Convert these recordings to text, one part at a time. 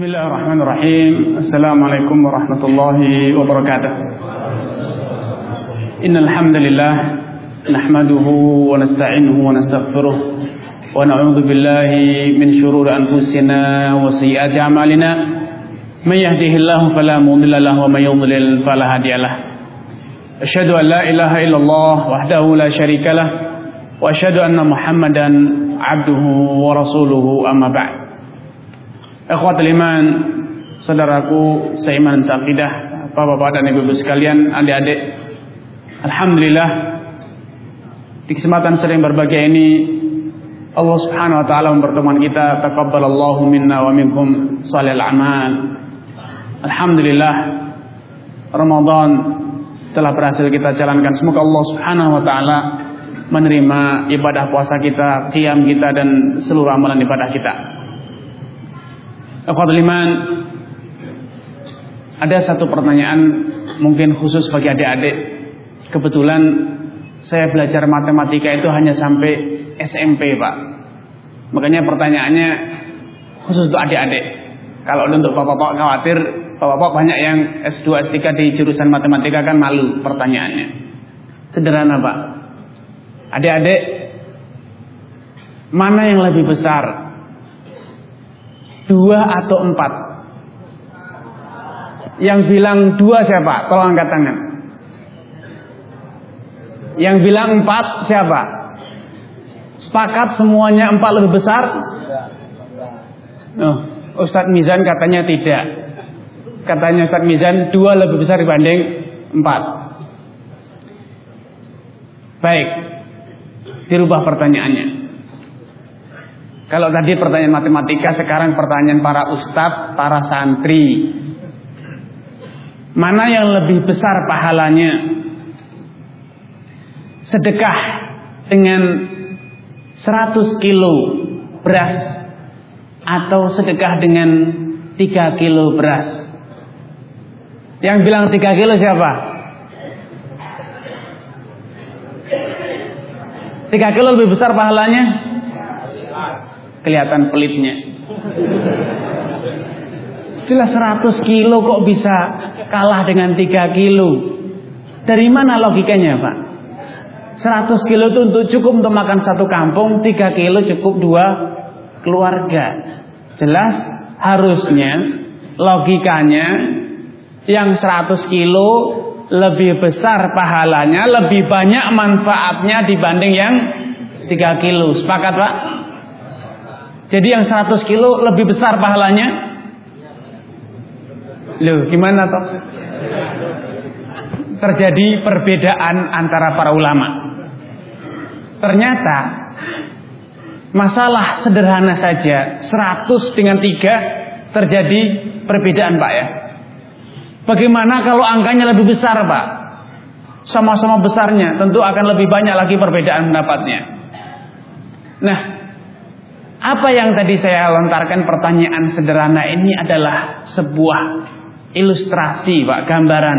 Bismillahirrahmanirrahim. Assalamualaikum warahmatullahi wabarakatuh. Innal hamdalillah nahmaduhu wa nasta'inuhu wa nastaghfiruh wa na'udzu billahi min shururi anfusina wa sayyiati a'malina. May yahdihillahu fala mudilla lahu wa may yudlil fala hadiyalah. Asyhadu an la ilaha illallah wahdahu la syarikalah wa asyhadu anna Muhammadan 'abduhu wa rasuluhu amma ba'd. Ikhwatul iman, saudaraku seiman seaqidah, bapak-bapak dan ibu-ibu sekalian, adik-adik, alhamdulillah di kesempatan sering berbahagia ini Allah Subhanahu wa taala mempertemukan kita. Taqabbalallahu minna wa minkum shalihal a'mal. Alhamdulillah Ramadan telah berhasil kita jalankan. Semoga Allah Subhanahu wa taala menerima ibadah puasa kita, qiyam kita dan seluruh amalan ibadah kita. Ikhwatul iman, ada satu pertanyaan mungkin khusus bagi adik-adik. Kebetulan saya belajar matematika itu hanya sampai SMP, Pak. Makanya pertanyaannya khusus untuk adik-adik. Kalau untuk bapak-bapak khawatir, bapak-bapak banyak yang S2, S3 di jurusan matematika kan malu pertanyaannya. Sederhana, Pak. Adik-adik, mana yang lebih besar? 2 atau 4? Yang bilang 2 siapa? Tolong angkat tangan. Yang bilang 4 siapa? Sepakat semuanya 4 lebih besar? Oh, Ustadz Mizan katanya tidak. Katanya Ustadz Mizan 2 lebih besar dibanding 4. Baik, dirubah pertanyaannya. Kalau tadi pertanyaan matematika, sekarang pertanyaan para ustadz, para santri. Mana yang lebih besar pahalanya? Sedekah dengan 100 kilo beras atau sedekah dengan 3 kilo beras? Yang bilang 3 kilo siapa? 3 kilo lebih besar pahalanya? Kelihatan pelitnya. Jelas 100 kilo kok bisa kalah dengan 3 kilo. Dari mana logikanya, Pak? 100 kilo itu cukup untuk makan satu kampung, 3 kilo cukup 2 keluarga. Jelas harusnya logikanya yang 100 kilo lebih besar pahalanya, lebih banyak manfaatnya dibanding yang 3 kilo. Sepakat, Pak? Jadi yang 100 kilo lebih besar pahalanya? Loh, gimana toh? Terjadi perbedaan antara para ulama. Ternyata masalah sederhana saja, 100 dengan 3 terjadi perbedaan, Pak ya. Bagaimana kalau angkanya lebih besar, Pak? Sama-sama besarnya, tentu akan lebih banyak lagi perbedaan pendapatnya. Nah, apa yang tadi saya lontarkan pertanyaan sederhana ini adalah sebuah ilustrasi, Pak, gambaran.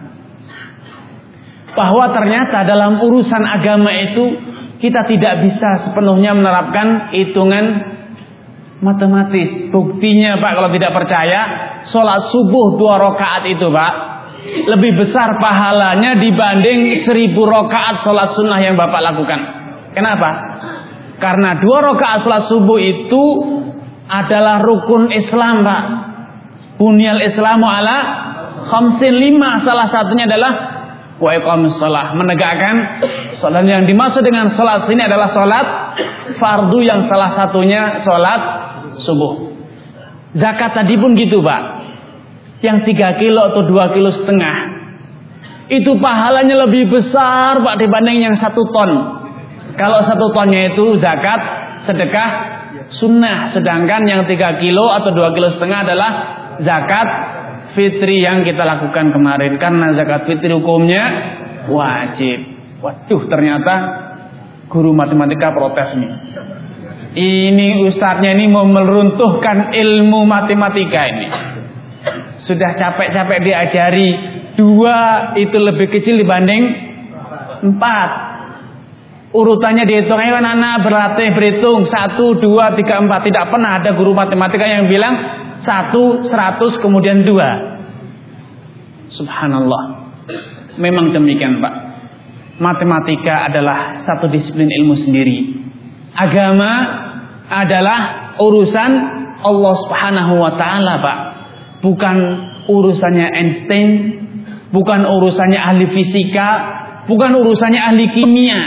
Bahwa ternyata dalam urusan agama itu kita tidak bisa sepenuhnya menerapkan hitungan matematis. Buktinya, Pak, kalau tidak percaya, sholat subuh 2 rakaat itu, Pak, lebih besar pahalanya dibanding 1000 rakaat sholat sunnah yang Bapak lakukan. Kenapa? Karena 2 rakaat salat subuh itu adalah rukun Islam, Pak. Bunyal Islamu ala khamsin 5. Salah satunya adalah wa iqamus shalah, menegakkan salat. Yang dimaksud dengan salat sini adalah salat fardu, yang salah satunya salat subuh. Zakat tadi pun gitu, Pak. Yang 3 kilo atau 2,5 kilo itu pahalanya lebih besar, Pak, dibanding yang 1 ton. Kalau 1 tonnya itu zakat, sedekah sunnah. Sedangkan yang 3 kilo atau 2,5 kilo adalah zakat fitri yang kita lakukan kemarin. Karena zakat fitri hukumnya wajib. Waduh, ternyata guru matematika protes nih. Ini ustadznya ini mau meruntuhkan ilmu matematika ini. Sudah capek-capek diajari 2 itu lebih kecil dibanding 4. Urutannya dihitung, ayo anak berlatih berhitung 1, 2, 3, 4. Tidak pernah ada guru matematika yang bilang 1, 100, kemudian 2. Subhanallah. Memang demikian Pak. Matematika adalah satu disiplin ilmu sendiri. Agama adalah urusan Allah Subhanahu wa taala, Pak. Bukan urusannya Einstein, bukan urusannya ahli fisika, bukan urusannya ahli kimia.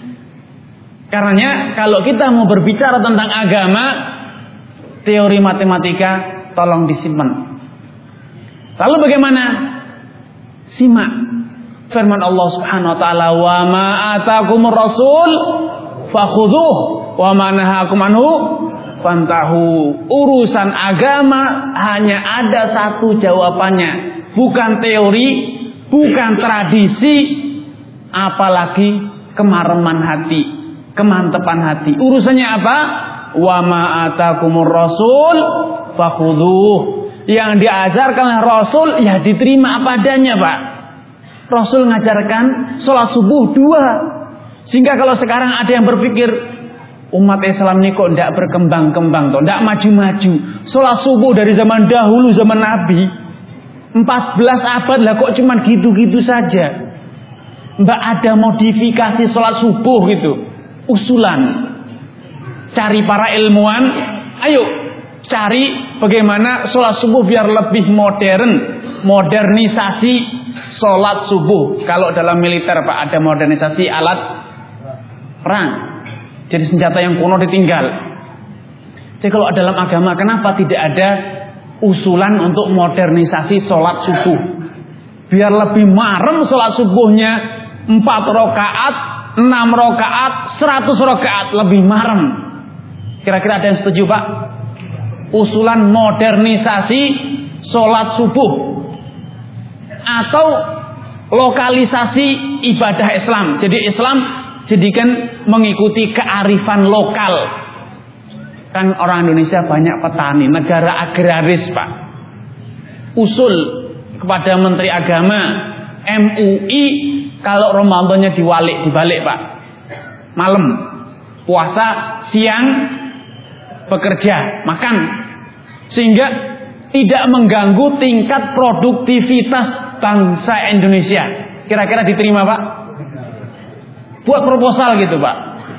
Karenanya kalau kita mau berbicara tentang agama, teori matematika tolong disimpan. Lalu bagaimana? Simak firman Allah Subhanahu wa taala, "Wa ma atakumur rasul fakhudhuh wa ma nahakum anhu fantahu." Urusan agama hanya ada satu jawabannya, bukan teori, bukan tradisi, apalagi kemareman hati, kemantepan hati. Urusannya apa? Wa ma atakumur rasul fakhudhuh. Yang diajarkan oleh Rasul ya diterima apa adanya, Pak. Rasul mengajarkan sholat subuh 2. Sehingga kalau sekarang ada yang berpikir umat Islam ini kok tidak berkembang-kembang, tidak maju-maju. Sholat subuh dari zaman dahulu, zaman Nabi 14 abad lah kok cuman gitu-gitu saja. Mbak ada modifikasi sholat subuh gitu, usulan. Cari para ilmuwan, ayo cari bagaimana sholat subuh biar lebih modern, modernisasi sholat subuh. Kalau dalam militer Pak ada modernisasi alat perang, jadi senjata yang kuno ditinggal. Jadi kalau dalam agama kenapa tidak ada usulan untuk modernisasi sholat subuh, biar lebih marem sholat subuhnya, 4 rakaat, 6 rakaat, 100 rakaat, lebih marem. Kira-kira ada yang setuju Pak? Usulan modernisasi sholat subuh atau lokalisasi ibadah Islam. Jadi Islam jadikan mengikuti kearifan lokal. Kan orang Indonesia banyak petani, negara agraris Pak. Usul kepada Menteri Agama, MUI, kalau Ramadannya dibalik Pak. Malam puasa, siang bekerja, makan, sehingga tidak mengganggu tingkat produktivitas bangsa Indonesia. Kira-kira diterima Pak? Buat proposal gitu Pak.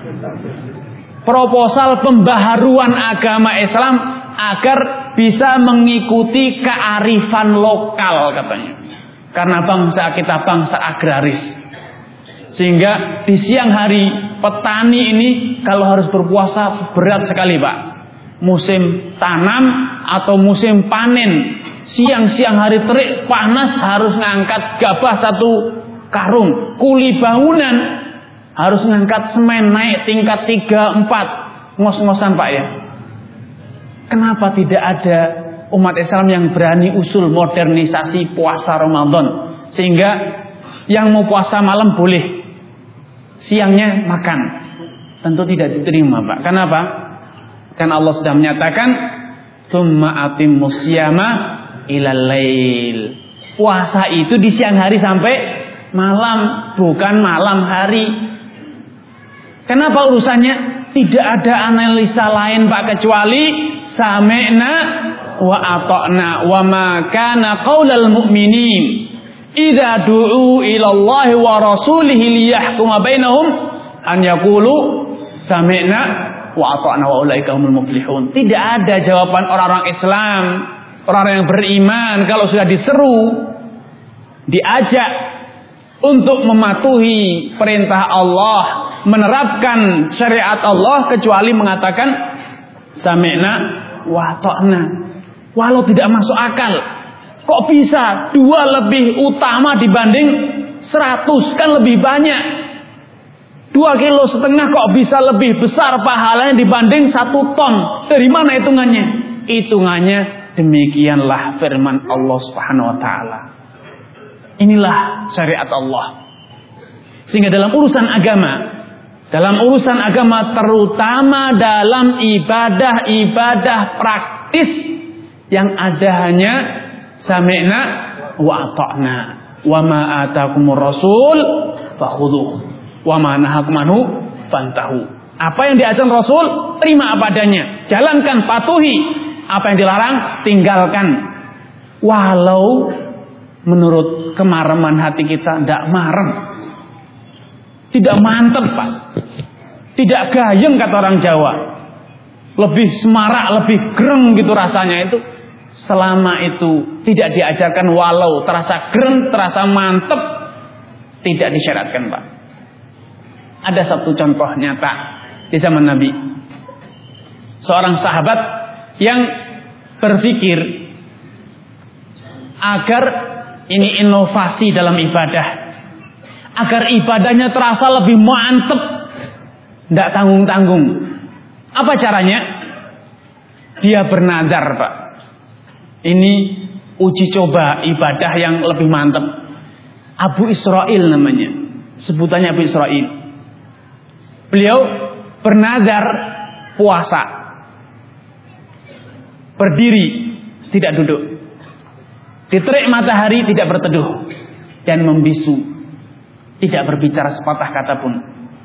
Proposal pembaharuan agama Islam agar bisa mengikuti kearifan lokal katanya. Karena bangsa kita bangsa agraris. Sehingga di siang hari petani ini kalau harus berpuasa berat sekali Pak. Musim tanam atau musim panen, siang-siang hari terik panas harus ngangkat gabah 1 karung, kuli bangunan harus ngangkat semen naik tingkat 3, 4, ngos-ngosan Pak ya. Kenapa tidak ada umat Islam yang berani usul modernisasi puasa Ramadan, sehingga yang mau puasa malam boleh, siangnya makan? Tentu tidak diterima Pak. Kenapa? Karena Allah sudah menyatakan tsumma atimmus syiyama ilal lail. Puasa itu di siang hari sampai malam, bukan malam hari. Kenapa urusannya? Tidak ada analisa lain Pak kecuali sami'na wa ata'na wa ma kana qaulal mu'minin idza du'u ila Allah wa rasulihi liyahkuma bainahum an yaqulu sami'na wa ata'na wa ulaika humul muflihun. Tidak ada jawaban orang-orang Islam, orang-orang yang beriman kalau sudah diseru, diajak untuk mematuhi perintah Allah, menerapkan syariat Allah, kecuali mengatakan sami'na wa ata'na. Walau tidak masuk akal. Kok bisa 2 lebih utama dibanding 100? Kan lebih banyak. 2,5 kilo kok bisa lebih besar pahalanya dibanding 1 ton. Dari mana hitungannya? Hitungannya demikianlah firman Allah Subhanahu wa taala. Inilah syariat Allah. Sehingga dalam urusan agama terutama dalam ibadah-ibadah praktis yang ada hanya sami'na wa ata'na wa ma atakumur rasul fakhudhuh wa ma nahakum anhu fantahu. Apa yang diajarkan Rasul, terima apa adanya, jalankan, patuhi. Apa yang dilarang, tinggalkan. Walau menurut kemareman hati kita tidak marem, tidak mantep Pak, tidak gayeng kata orang Jawa, lebih semarak, lebih gereng gitu rasanya itu. Selama itu tidak diajarkan, walau terasa gereng, terasa mantep, tidak disyaratkan Pak. Ada satu contoh nyata di zaman Nabi. Seorang sahabat yang berpikir agar ini inovasi dalam ibadah, agar ibadahnya terasa lebih mantep, tidak tanggung-tanggung. Apa caranya? Dia bernadar Pak. Ini uji coba ibadah yang lebih mantep. Abu Israil namanya, sebutannya Abu Israil. Beliau bernadar puasa, berdiri, tidak duduk, di terik matahari tidak berteduh, dan membisu, tidak berbicara sepatah kata pun.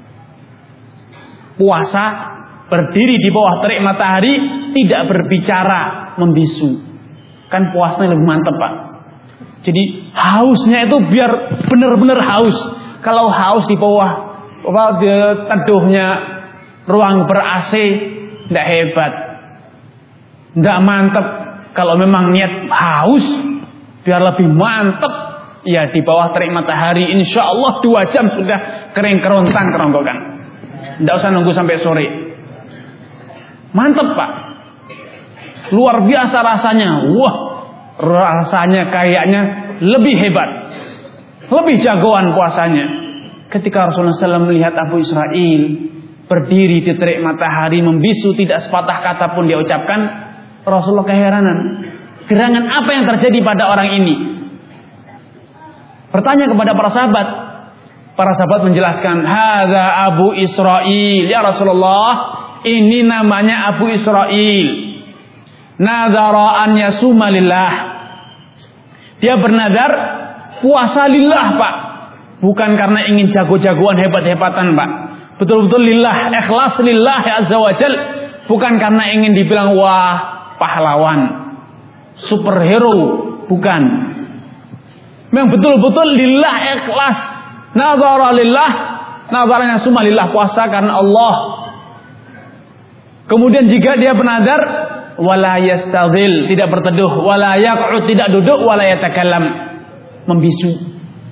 Puasa, berdiri di bawah terik matahari, tidak berbicara, membisu. Kan puasanya lebih mantap Pak. Jadi hausnya itu biar benar-benar haus. Kalau haus di bawah di teduhnya ruang ber-AC, tidak hebat, tidak mantap. Kalau memang niat haus biar lebih mantap, ya di bawah terik matahari, insya Allah 2 jam sudah kering kerontang keronggokan. Tidak usah nunggu sampai sore. Mantap Pak. Luar biasa rasanya. Wah, rasanya kayaknya lebih hebat, lebih jagoan puasanya. Ketika Rasulullah SAW melihat Abu Israil berdiri di terik matahari, membisu, tidak sepatah kata pun dia ucapkan, Rasulullah keheranan. Gerangan apa yang terjadi pada orang ini? Bertanya kepada para sahabat. Para sahabat menjelaskan, hadza Abu Israil, ya Rasulullah, ini namanya Abu Israil. Nazara an yasuma lillah. Dia bernadar puasa lillah Pak. Bukan karena ingin jago-jagoan, hebat-hebatan Pak. Betul-betul lillah, ikhlas lillah ya azza wa jal. Bukan karena ingin dibilang wah pahlawan, superhero, bukan. Memang betul-betul lillah, ikhlas. Nazara lillah, nazaranya summa lillah, puasa karena Allah. Kemudian jika dia bernadar, wala yastadhil, tidak berteduh, wala yaq'ud, tidak duduk, wala yatakallam, membisu.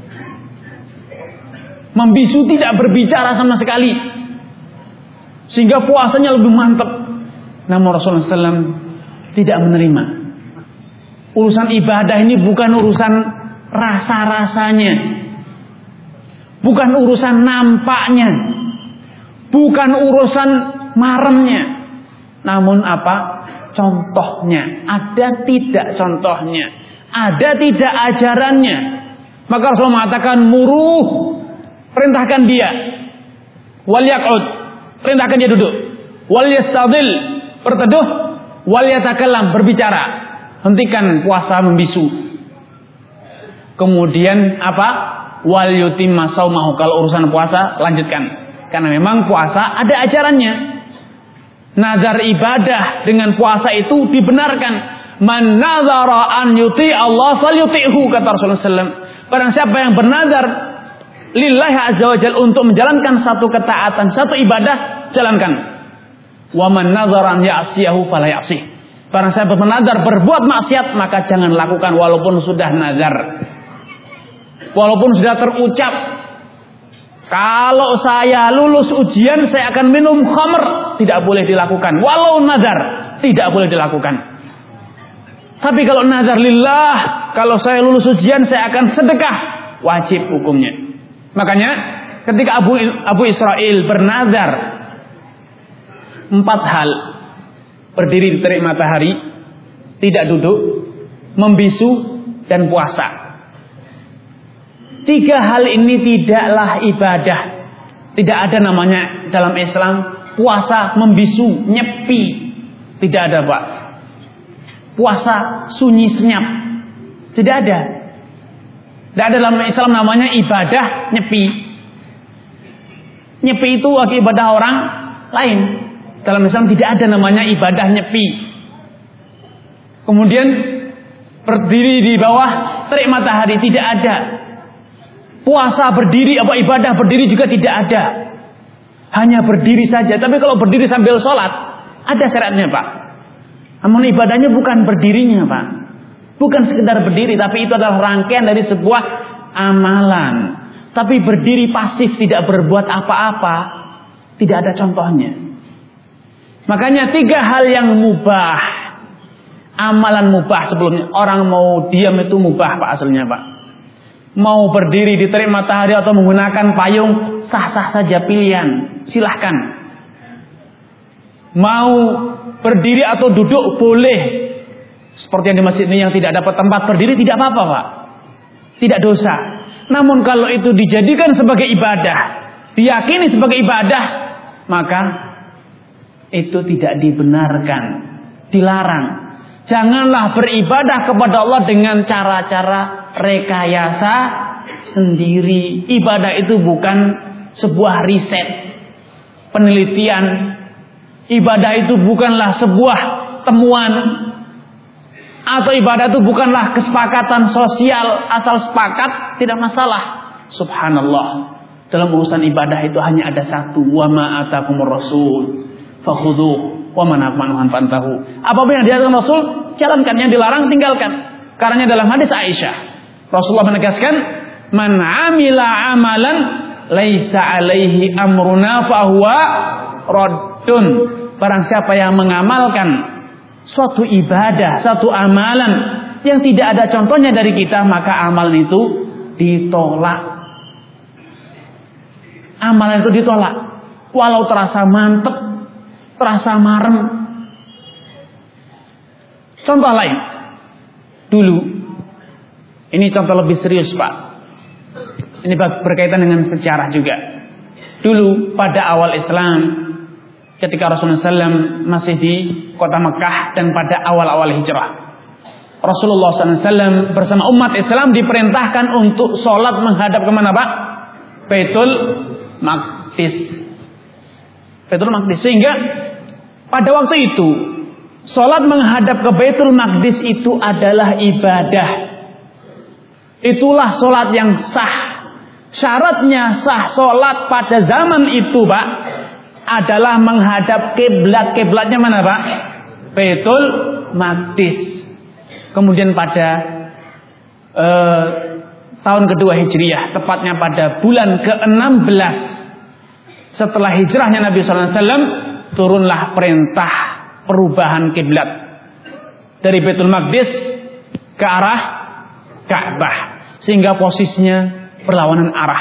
Membisu, tidak berbicara sama sekali, sehingga puasanya lebih mantap. Namun Rasulullah SAW tidak menerima. Urusan ibadah ini bukan urusan rasa-rasanya, bukan urusan nampaknya, bukan urusan maremnya, namun apa? Contohnya. Ada tidak contohnya? Ada tidak ajarannya? Maka Rasulullah mengatakan muruh, perintahkan dia. Wal yaq'ud, perintahkan dia duduk. Wal yastadil, berteduh. Wal yatakallam, berbicara. Hentikan puasa membisu. Kemudian apa? Wal yutimma saumahu, kalau urusan puasa lanjutkan. Karena memang puasa ada ajarannya. Nazar ibadah dengan puasa itu dibenarkan. Man nazara an yuti Allah falyuti'hu, kata Rasulullah SAW. Barang siapa yang bernazar lillahi azza wa jalla untuk menjalankan satu ketaatan, satu ibadah, jalankan. Wa man nazara an ya'siyahu fala ya'sih. Barang siapa bernazar berbuat maksiat, maka jangan lakukan walaupun sudah nazar. Walaupun sudah terucap, kalau saya lulus ujian saya akan minum khamr, tidak boleh dilakukan. Walau nazar, tidak boleh dilakukan. Tapi kalau nazar lillah, kalau saya lulus ujian saya akan sedekah, wajib hukumnya. Makanya ketika Abu Israil bernazar 4 hal: berdiri di terik matahari, tidak duduk, membisu, dan puasa. 3 hal ini tidaklah ibadah. Tidak ada namanya dalam Islam puasa membisu, nyepi. Tidak ada Pak. Puasa sunyi senyap, tidak ada. Tidak ada dalam Islam namanya ibadah nyepi. Nyepi itu ibadah orang lain. Dalam Islam tidak ada namanya ibadah nyepi. Kemudian berdiri di bawah terik matahari, tidak ada. Puasa berdiri, ibadah berdiri juga tidak ada. Hanya berdiri saja. Tapi kalau berdiri sambil sholat, ada syaratnya Pak. Namun ibadahnya bukan berdirinya Pak. Bukan sekedar berdiri, tapi itu adalah rangkaian dari sebuah amalan. Tapi berdiri pasif, tidak berbuat apa-apa, tidak ada contohnya. Makanya 3 hal yang mubah, amalan mubah sebelumnya. Orang mau diam itu mubah Pak aslinya Pak. Mau berdiri di terik matahari atau menggunakan payung, sah-sah saja pilihan. Silahkan. Mau berdiri atau duduk boleh. Seperti yang di masjid ini yang tidak dapat tempat berdiri, tidak apa-apa Pak. Tidak dosa. Namun kalau itu dijadikan sebagai ibadah, diyakini sebagai ibadah, maka itu tidak dibenarkan. Dilarang. Janganlah beribadah kepada Allah dengan cara-cara rekayasa sendiri. Ibadah itu bukan sebuah riset, penelitian. Ibadah itu bukanlah sebuah temuan. Atau ibadah itu bukanlah kesepakatan sosial. Asal sepakat tidak masalah. Subhanallah. Dalam urusan ibadah itu hanya ada satu. Wa ma atakumur rasul fakhudhuh wa man nahakum fantahu. Apapun yang diajarkan Rasul, jalankan. Yang dilarang, tinggalkan. Karena dalam hadis Aisyah, Rasulullah menegaskan, man amila amalan laisa alaihi amruna fahuwa raddun. Barang siapa yang mengamalkan suatu ibadah, satu amalan yang tidak ada contohnya dari kita, maka amalan itu ditolak. Amalan itu ditolak. Walau terasa mantep, terasa marem. Contoh lain. Dulu, ini contoh lebih serius Pak. Ini berkaitan dengan sejarah juga. Dulu pada awal Islam, ketika Rasulullah SAW masih di kota Mekah dan pada awal-awal hijrah, Rasulullah SAW bersama umat Islam diperintahkan untuk sholat menghadap kemana Pak? Baitul Maqdis. Baitul Maqdis. Sehingga pada waktu itu sholat menghadap ke Baitul Maqdis itu adalah ibadah. Itulah sholat yang sah. Syaratnya sah sholat pada zaman itu Pak adalah menghadap kiblat. Kiblatnya mana Pak? Baitul Maqdis. Kemudian pada tahun kedua Hijriyah, tepatnya pada bulan ke-16 setelah hijrahnya Nabi SAW, turunlah perintah perubahan kiblat dari Baitul Maqdis ke arah Ka'bah, sehingga posisinya berlawanan arah.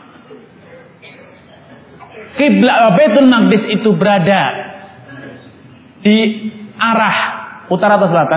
Kiblat Baitul Maqdis itu berada di arah utara atau selatan?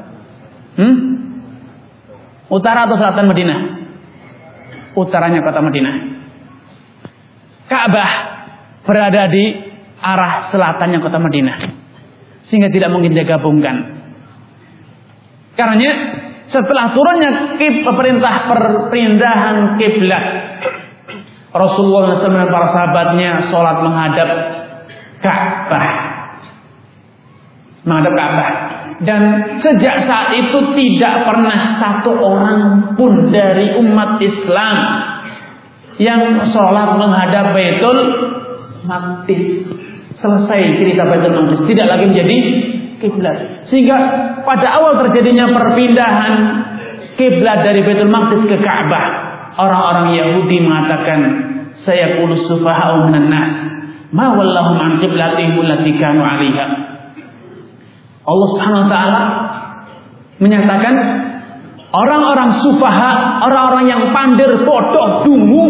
Utara atau selatan Madinah? Utaranya kota Madinah. Ka'bah berada di arah selatannya kota Madinah, sehingga tidak mungkin digabungkan. Karenanya setelah turunnya perintah perpindahan kiblat, Rasulullah SAW dan para sahabatnya sholat menghadap Ka'bah. Menghadap Ka'bah. Dan sejak saat itu tidak pernah satu orang pun dari umat Islam yang sholat menghadap Baitul Maqdis. Selesai cerita Baitul Maqdis, tidak lagi menjadi kiblat. Sehingga pada awal terjadinya perpindahan kiblat dari Baitul Maqdis ke Ka'bah, orang-orang Yahudi mengatakan, sayaqulu sufaha'u minan nas ma wallahum an qiblatihim allati kanu 'alaiha. Allah Subhanahu wa taala menyatakan orang-orang sufaha, orang-orang yang pandir, bodoh, dungu,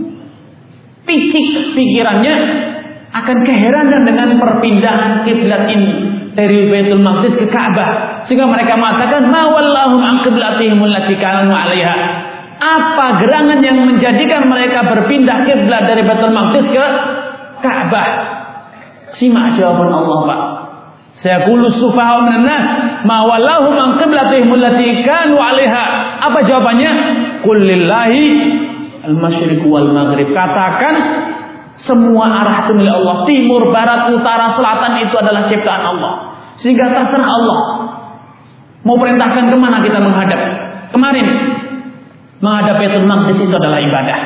picik pikirannya, akan keheranan dengan perpindahan kiblat ini dari Baitul Maqdis ke Ka'bah, sehingga mereka mengatakan ma wallahum an qiblatihim allati kanu 'alaiha. Apa gerangan yang menjadikan mereka berpindah kiblat dari Baitul Maqdis ke Ka'bah? Simak jawaban Allah Pak. Sayaqulu sufaha'u minan nas ma wallahum an qiblatihim allati kanu 'alaiha. Apa jawabannya? Qul lillahi al-masyriq wal maghrib. Katakan semua arah itu milik Allah. Timur, barat, utara, selatan itu adalah ciptaan Allah. Sehingga terserah Allah Mau perintahkan kemana kita menghadap? Kemarin menghadap Baitul Maqdis itu adalah ibadah.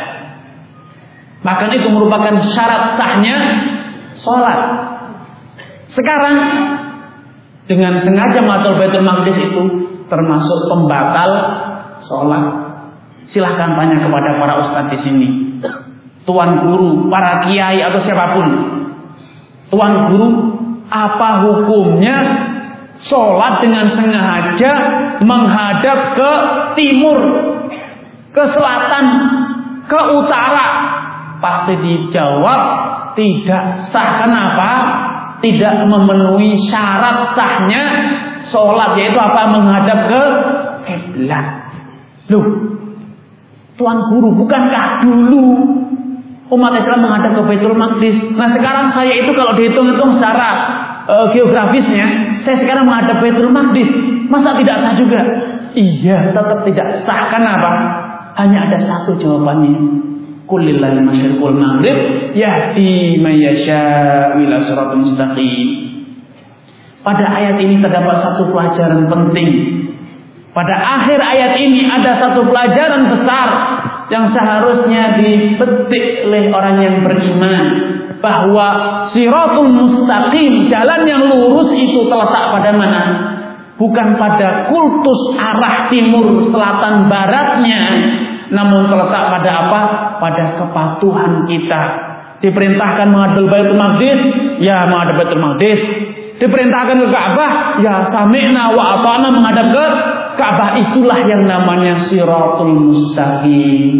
Bahkan itu merupakan syarat sahnya sholat. Sekarang dengan sengaja menghadap Baitul Maqdis itu termasuk pembatal sholat. Silahkan tanya kepada para ustadz di sini, tuan guru, para kiai atau siapapun. Tuan guru, apa hukumnya sholat dengan sengaja menghadap ke timur, ke selatan, ke utara? Pasti dijawab tidak sah. Kenapa? Tidak memenuhi syarat sahnya sholat, yaitu apa? Menghadap ke kiblat. Loh, tuan guru, bukankah dulu umat Islam menghadap ke Baitul Maqdis? Nah sekarang saya itu kalau dihitung-hitung secara geografisnya, saya sekarang menghadap Baitul Maqdis. Masa tidak sah juga? Iya, tetap tidak sah. Kenapa? Hanya ada satu jawabannya. Kulillahil masyriq wal maghrib yahdi may yasha' ila siratal mustaqim. Pada ayat ini terdapat satu pelajaran penting. Pada akhir ayat ini ada satu pelajaran besar yang seharusnya dipetik oleh orang yang beriman, bahwa siratul mustaqim, jalan yang lurus itu terletak pada mana? Bukan pada kultus arah timur, selatan, baratnya, namun terletak pada apa? Pada kepatuhan kita. Diperintahkan menghadap Baitul Maqdis, ya menghadap Baitul Maqdis. Diperintahkan ke Ka'bah, ya sami'na wa ata'na, menghadap ke Ka'bah. Itulah yang namanya siratul mustaqim.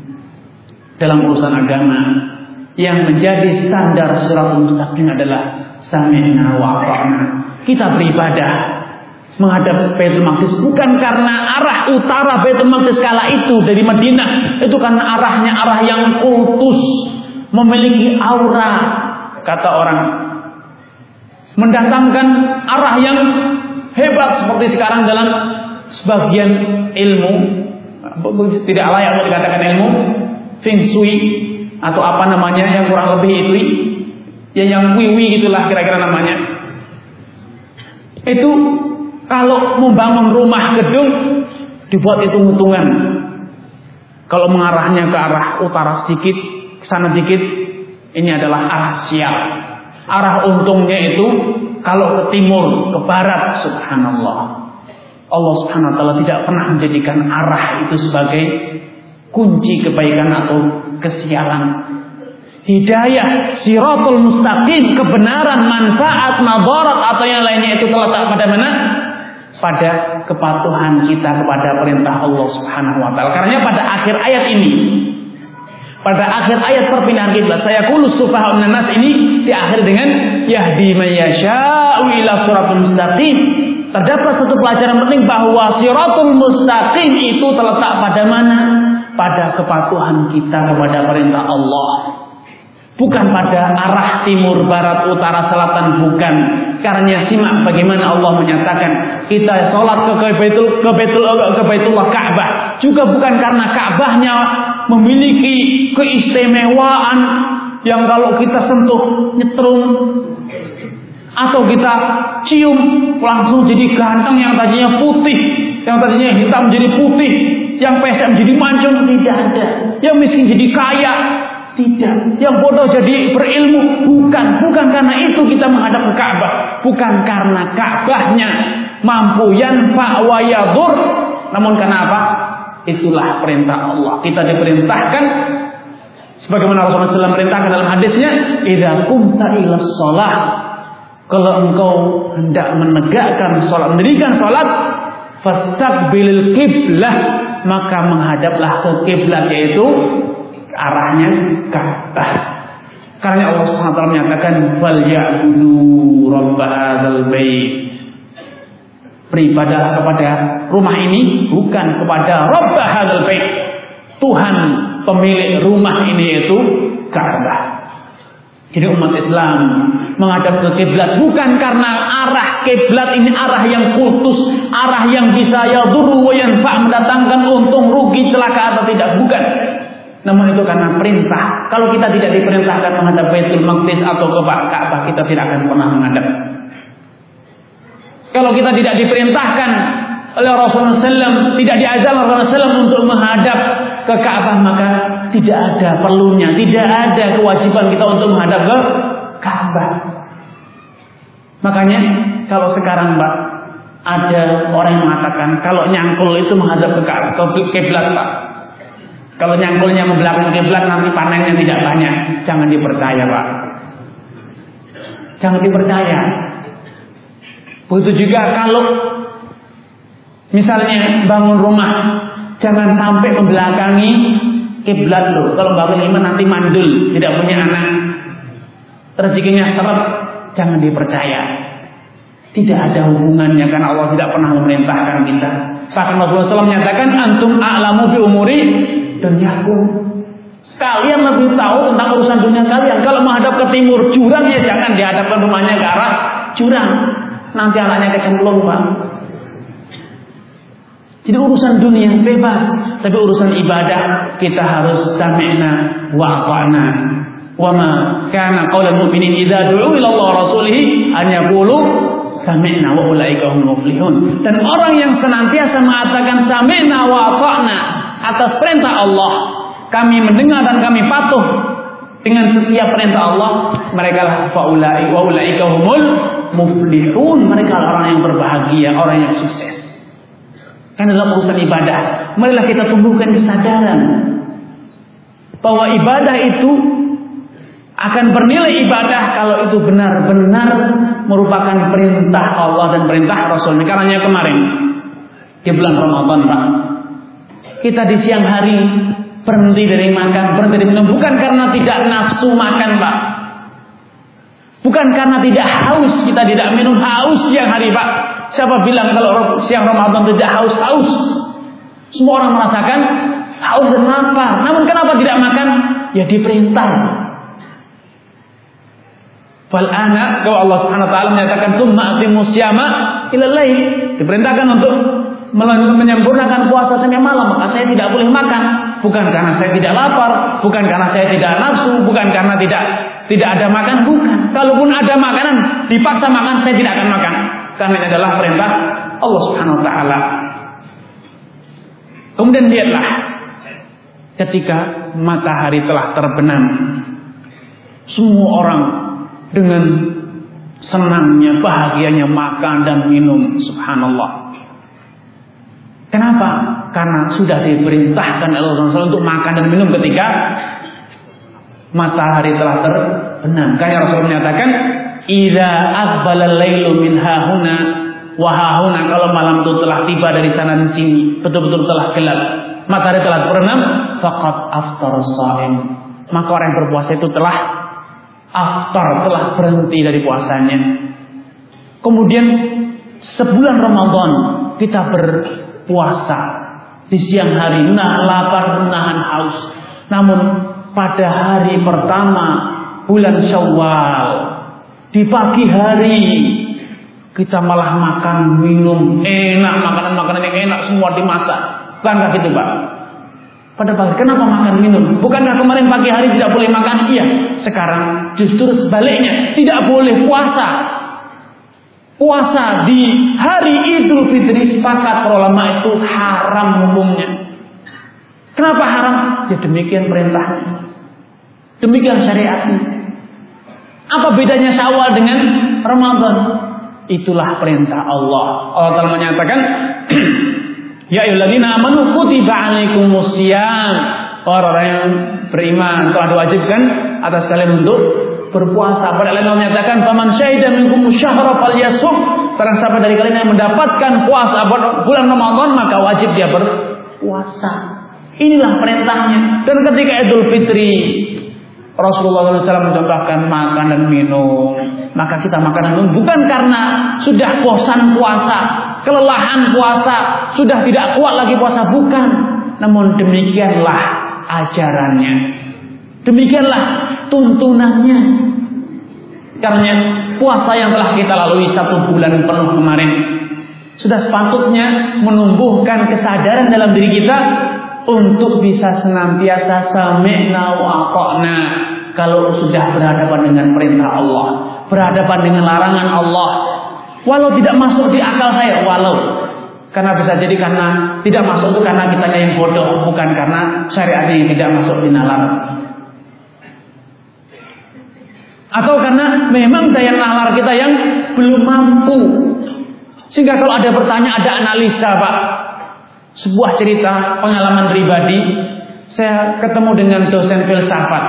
Dalam urusan agama, yang menjadi standar siratul mustaqim adalah sami'na wa ata'na. Kita beribadah menghadap Baitul Maqdis bukan karena arah utara Baitul Maqdis kala itu dari Madinah, itu karena arahnya arah yang kultus, memiliki aura, kata orang, mendatangkan arah yang hebat. Seperti sekarang dalam sebagian ilmu, tidak layak untuk dikatakan ilmu, feng shui atau apa namanya yang kurang lebih itu, yang wiwi gitulah kira-kira namanya. Itu kalau membangun rumah gedung dibuat hitung-hitungan. Kalau mengarahnya ke arah utara sedikit, ke sana sedikit, ini adalah arah sial. Arah untungnya itu kalau ke timur, ke barat, subhanallah. Allah subhanahu wa ta'ala tidak pernah menjadikan arah itu sebagai kunci kebaikan atau kesialan. Hidayah, siratul mustaqim, kebenaran, manfaat, madarat atau yang lainnya itu terletak pada mana? Pada kepatuhan kita kepada perintah Allah subhanahu wa ta'ala. Karena pada akhir ayat ini, pada akhir ayat perpindahan kiblat, saya qulu sufaha'un nas ini diakhiri dengan yahdi may yasha'u ila siratal mustaqim. Terdapat satu pelajaran penting bahwa siratul mustaqim itu terletak pada mana? Pada kepatuhan kita kepada perintah Allah. Bukan pada arah timur, barat, utara, selatan, bukan. Karena simak bagaimana Allah menyatakan kita sholat ke Baitullah Ka'bah. Juga bukan karena Ka'bahnya memiliki keistimewaan yang kalau kita sentuh nyetrum atau kita cium langsung jadi ganteng, yang tadinya putih, yang tadinya hitam jadi putih, yang pesek menjadi mancung. Tidak ada. Yang miskin jadi kaya. Tidak. Yang bodoh jadi berilmu. Bukan karena itu kita menghadap ke Ka'bah. Bukan karena Ka'bahnya mampu yanfa' wa yadur. Namun karena apa? Itulah perintah Allah. Kita diperintahkan sebagaimana Rasulullah SAW perintahkan dalam hadisnya, idza qumta ila shalah, kalau engkau hendak menegakkan salat, mendirikan salat, fastaqbilil qiblah, maka menghadaplah ke kiblat, yaitu arahnya Ka'bah. Karena Allah Subhanahu wa taala menyatakan fal ya'budu rabb hadzal bait. Beribadah kepada rumah ini, bukan kepada rabb hadzal bait, Tuhan pemilik rumah ini, yaitu Ka'bah. Jadi umat Islam menghadap ke kiblat bukan karena arah kiblat ini arah yang kultus, arah yang bisa yadurru wa yanfa', mendatangkan untung, rugi, celaka atau tidak, bukan. Namun itu karena perintah. Kalau kita tidak diperintahkan menghadap Baitul Maqdis atau ke Ka'bah, kita tidak akan pernah menghadap. Kalau kita tidak diperintahkan oleh Rasulullah SAW, tidak diajarkan Rasulullah SAW untuk menghadap ke Ka'bah, maka tidak ada perlunya, tidak ada kewajiban kita untuk menghadap ke Ka'bah. Makanya kalau sekarang Pak, ada orang yang mengatakan kalau nyangkul itu menghadap ke kiblat Pak. Kalau nyangkulnya membelakang kiblat nanti panennya tidak banyak. Jangan dipercaya Pak. Jangan dipercaya. Begitu juga kalau misalnya bangun rumah, jangan sampai membelakangi kiblat loh. Kalau bangun rumah nanti mandul, tidak punya anak, rezekinya seret, jangan dipercaya. Tidak ada hubungannya, karena Allah tidak pernah memerintahkan kita. Bahkan Rasulullah SAW menyatakan, antum a'lamu bi umuri dunyakum. Kalian lebih tahu tentang urusan dunia kalian. Kalau menghadap ke timur jurang, ya jangan dihadapkan rumahnya ke arah jurang. Nanti anaknya kecemplung Pak. Jadi urusan dunia bebas, tapi urusan ibadah kita harus sami'na wa ata'na. Wa ma kana qaulal mu'minin idza du'u ila Allah rasulihi an yaqulu sami'na wa ulaika humul muflihun. Dan orang yang senantiasa mengatakan sami'na wa ata'na atas perintah Allah, kami mendengar dan kami patuh dengan setiap perintah Allah, mereka lah wa ulaika humul muflihun. Mereka orang yang berbahagia, orang yang sukses. Karena dalam urusan ibadah, marilah kita tumbuhkan kesadaran bahwa ibadah itu akan bernilai ibadah kalau itu benar-benar merupakan perintah Allah dan perintah Rasul. Karena kemarin di bulan Ramadan Pak, kita di siang hari berhenti dari makan, berhenti dari minum, bukan karena tidak nafsu makan Pak, bukan karena tidak haus, kita tidak minum, haus siang hari Pak. Siapa bilang kalau siang Ramadan tidak haus? Semua orang merasakan haus dan lapar. Namun kenapa tidak makan? Ya diperintah. Fal ana, kalau Allah Subhanahu wa taala menyatakan tsumma aqimus syama ila lail, diperintahkan untuk menyempurnakan puasa sampai malam, maka saya tidak boleh makan. Bukan karena saya tidak lapar, bukan karena saya tidak nafsu, bukan karena tidak ada makan, bukan. Kalaupun ada makanan, dipaksa makan, saya tidak akan makan. Karena ini adalah perintah Allah Subhanahu wa taala. Kemudian lihatlah ketika matahari telah terbenam, semua orang dengan senangnya, bahagianya makan dan minum, subhanallah. Kenapa? Karena sudah diperintahkan oleh Rasulullah untuk makan dan minum ketika matahari telah terbenam. Karena Rasulullah menyatakan, idza aqbala al-lailu min hahuna wa hahuna, kalau malam itu telah tiba dari sana dan sini, betul-betul telah gelap, matahari telah terbenam, faqad aftara as-shaim, maka orang yang berpuasa itu telah aftar, telah berhenti dari puasanya. Kemudian sebulan Ramadan kita berpuasa di siang hari, menahan lapar, menahan haus. Namun pada hari pertama bulan Syawal, di pagi hari kita malah makan, minum, enak, makanan-makanan yang enak semua dimasak. Bukankah gitu Pak? Pada pagi, kenapa makan minum? Bukankah kemarin pagi hari tidak boleh makan? Iya. Sekarang justru sebaliknya, tidak boleh puasa. Puasa di hari Idul Fitri sepakat para ulama itu haram hukumnya. Kenapa haram? Ya demikian perintahnya, demikian syariatnya. Apa bedanya Syawal dengan Ramadan? Itulah perintah Allah. Allah Ta'ala menyatakan, ya ayyuhalladzina amanu kutiba alaikumus syiyam. Orang-orang yang beriman telah diwajibkan atas kalian untuk berpuasa. Pada lain menyatakan, faman syahida minkum syahra falyasum. Barang siapa dari kalian yang mendapatkan puasa bulan Ramadan, maka wajib dia berpuasa. Inilah perintahnya. Dan ketika Idul Fitri, Rasulullah SAW mencontohkan makan dan minum. Maka kita makan dan minum bukan karena sudah bosan puasa, kelelahan puasa, sudah tidak kuat lagi puasa, bukan. Namun demikianlah ajarannya, demikianlah tuntunannya. Karena puasa yang telah kita lalui 1 bulan penuh kemarin sudah sepatutnya menumbuhkan kesadaran dalam diri kita untuk bisa senantiasa sami'na wa ata'na. Kalau sudah berhadapan dengan perintah Allah, berhadapan dengan larangan Allah, walau tidak masuk di akal saya, walau Karena bisa jadi karena tidak masuk itu karena kitanya yang bodoh, bukan karena syariatnya yang tidak masuk di nalar. Atau karena memang daya nalar kita yang belum mampu. Sehingga kalau ada pertanyaan, ada analisa, Pak. Sebuah cerita pengalaman pribadi, saya ketemu dengan dosen filsafat.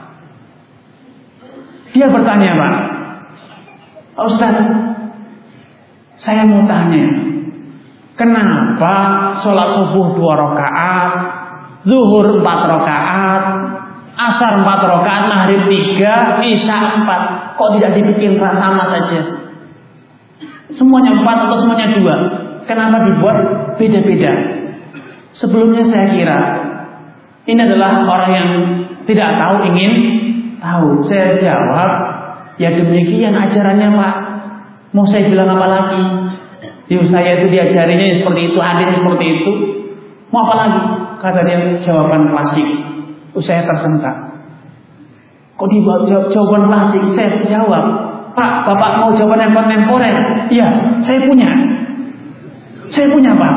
Dia bertanya, Pak, Ustaz, saya mau tanya, kenapa sholat subuh 2 rakaat, zuhur 4 rakaat, asar 4 rakaat, maghrib 3, isya 4, kok tidak dibikin sama saja? Semuanya 4 atau semuanya 2? Kenapa dibuat beda-beda? Sebelumnya saya kira ini adalah orang yang tidak tahu ingin tahu. Saya jawab, ya demikian ajarannya, Pak. Mau saya bilang apa lagi? Saya itu diajarinya seperti itu, hadirnya seperti itu. Mau apa lagi? Kata dia, jawaban klasik. Saya tersentak. Kok dibuat jawaban klasik? Saya jawab, Pak, Bapak mau jawaban yang kontemporer? Iya, saya punya. Saya punya, Pak.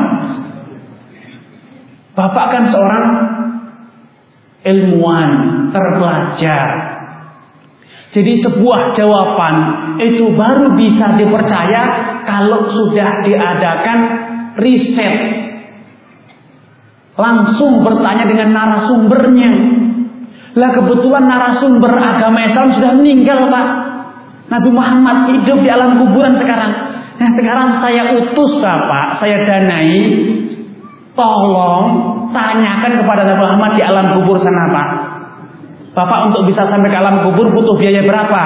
Bapak kan seorang ilmuwan, terpelajar. Jadi sebuah jawaban itu baru bisa dipercaya kalau sudah diadakan riset. Langsung bertanya dengan narasumbernya. Lah kebetulan narasumber agama Islam sudah meninggal, Pak. Nabi Muhammad hidup di alam kuburan sekarang. Nah sekarang saya utus Bapak, saya danai, tolong tanyakan kepada Nabi Muhammad di alam kubur sana, Pak. Bapak untuk bisa sampai ke alam kubur butuh biaya berapa?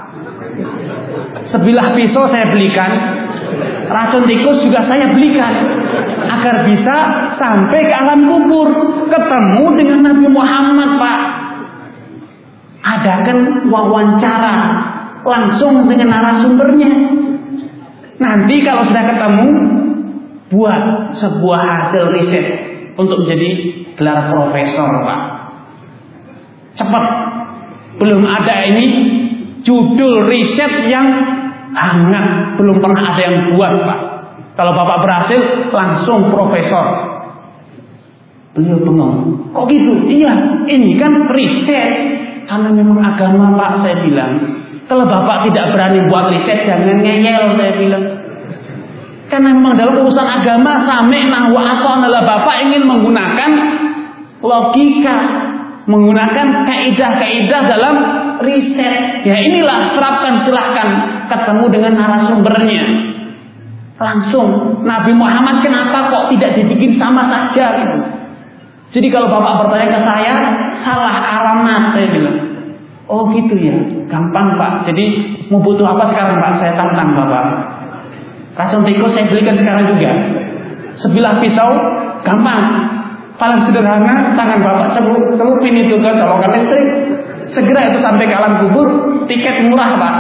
Sebilah pisau saya belikan, racun tikus juga saya belikan, agar bisa sampai ke alam kubur, ketemu dengan Nabi Muhammad, Pak. Adakan wawancara langsung dengan narasumbernya. Nanti kalau sudah ketemu, buat sebuah hasil riset untuk menjadi gelar profesor, Pak. Cepat. Belum ada ini judul riset yang hangat, belum pernah ada yang buat, Pak. Kalau Bapak berhasil, langsung profesor. Beliau bengong. Kok gitu? Iya, ini kan riset. Karena memang agama, Pak, saya bilang. Kalau Bapak tidak berani buat riset, jangan ngeyel, saya bilang. Karena memang dalam urusan agama, sami'na wa ata'na, Bapak ingin menggunakan logika, menggunakan kaidah-kaidah dalam riset. Ya inilah, terapkan, silahkan. Ketemu dengan narasumbernya. Langsung, Nabi Muhammad kenapa kok tidak dibikin sama saja gitu. Jadi kalau Bapak bertanya ke saya, salah alamat, saya bilang. Oh gitu ya, gampang, Pak. Jadi mau butuh apa sekarang, Pak? Saya tantang Bapak. Racun tikus saya belikan sekarang juga. Sebilah pisau, gampang. Paling sederhana, tangan Bapak celupin itu ke colokan listrik. Segera itu sampai ke alam kubur, tiket murah, Pak.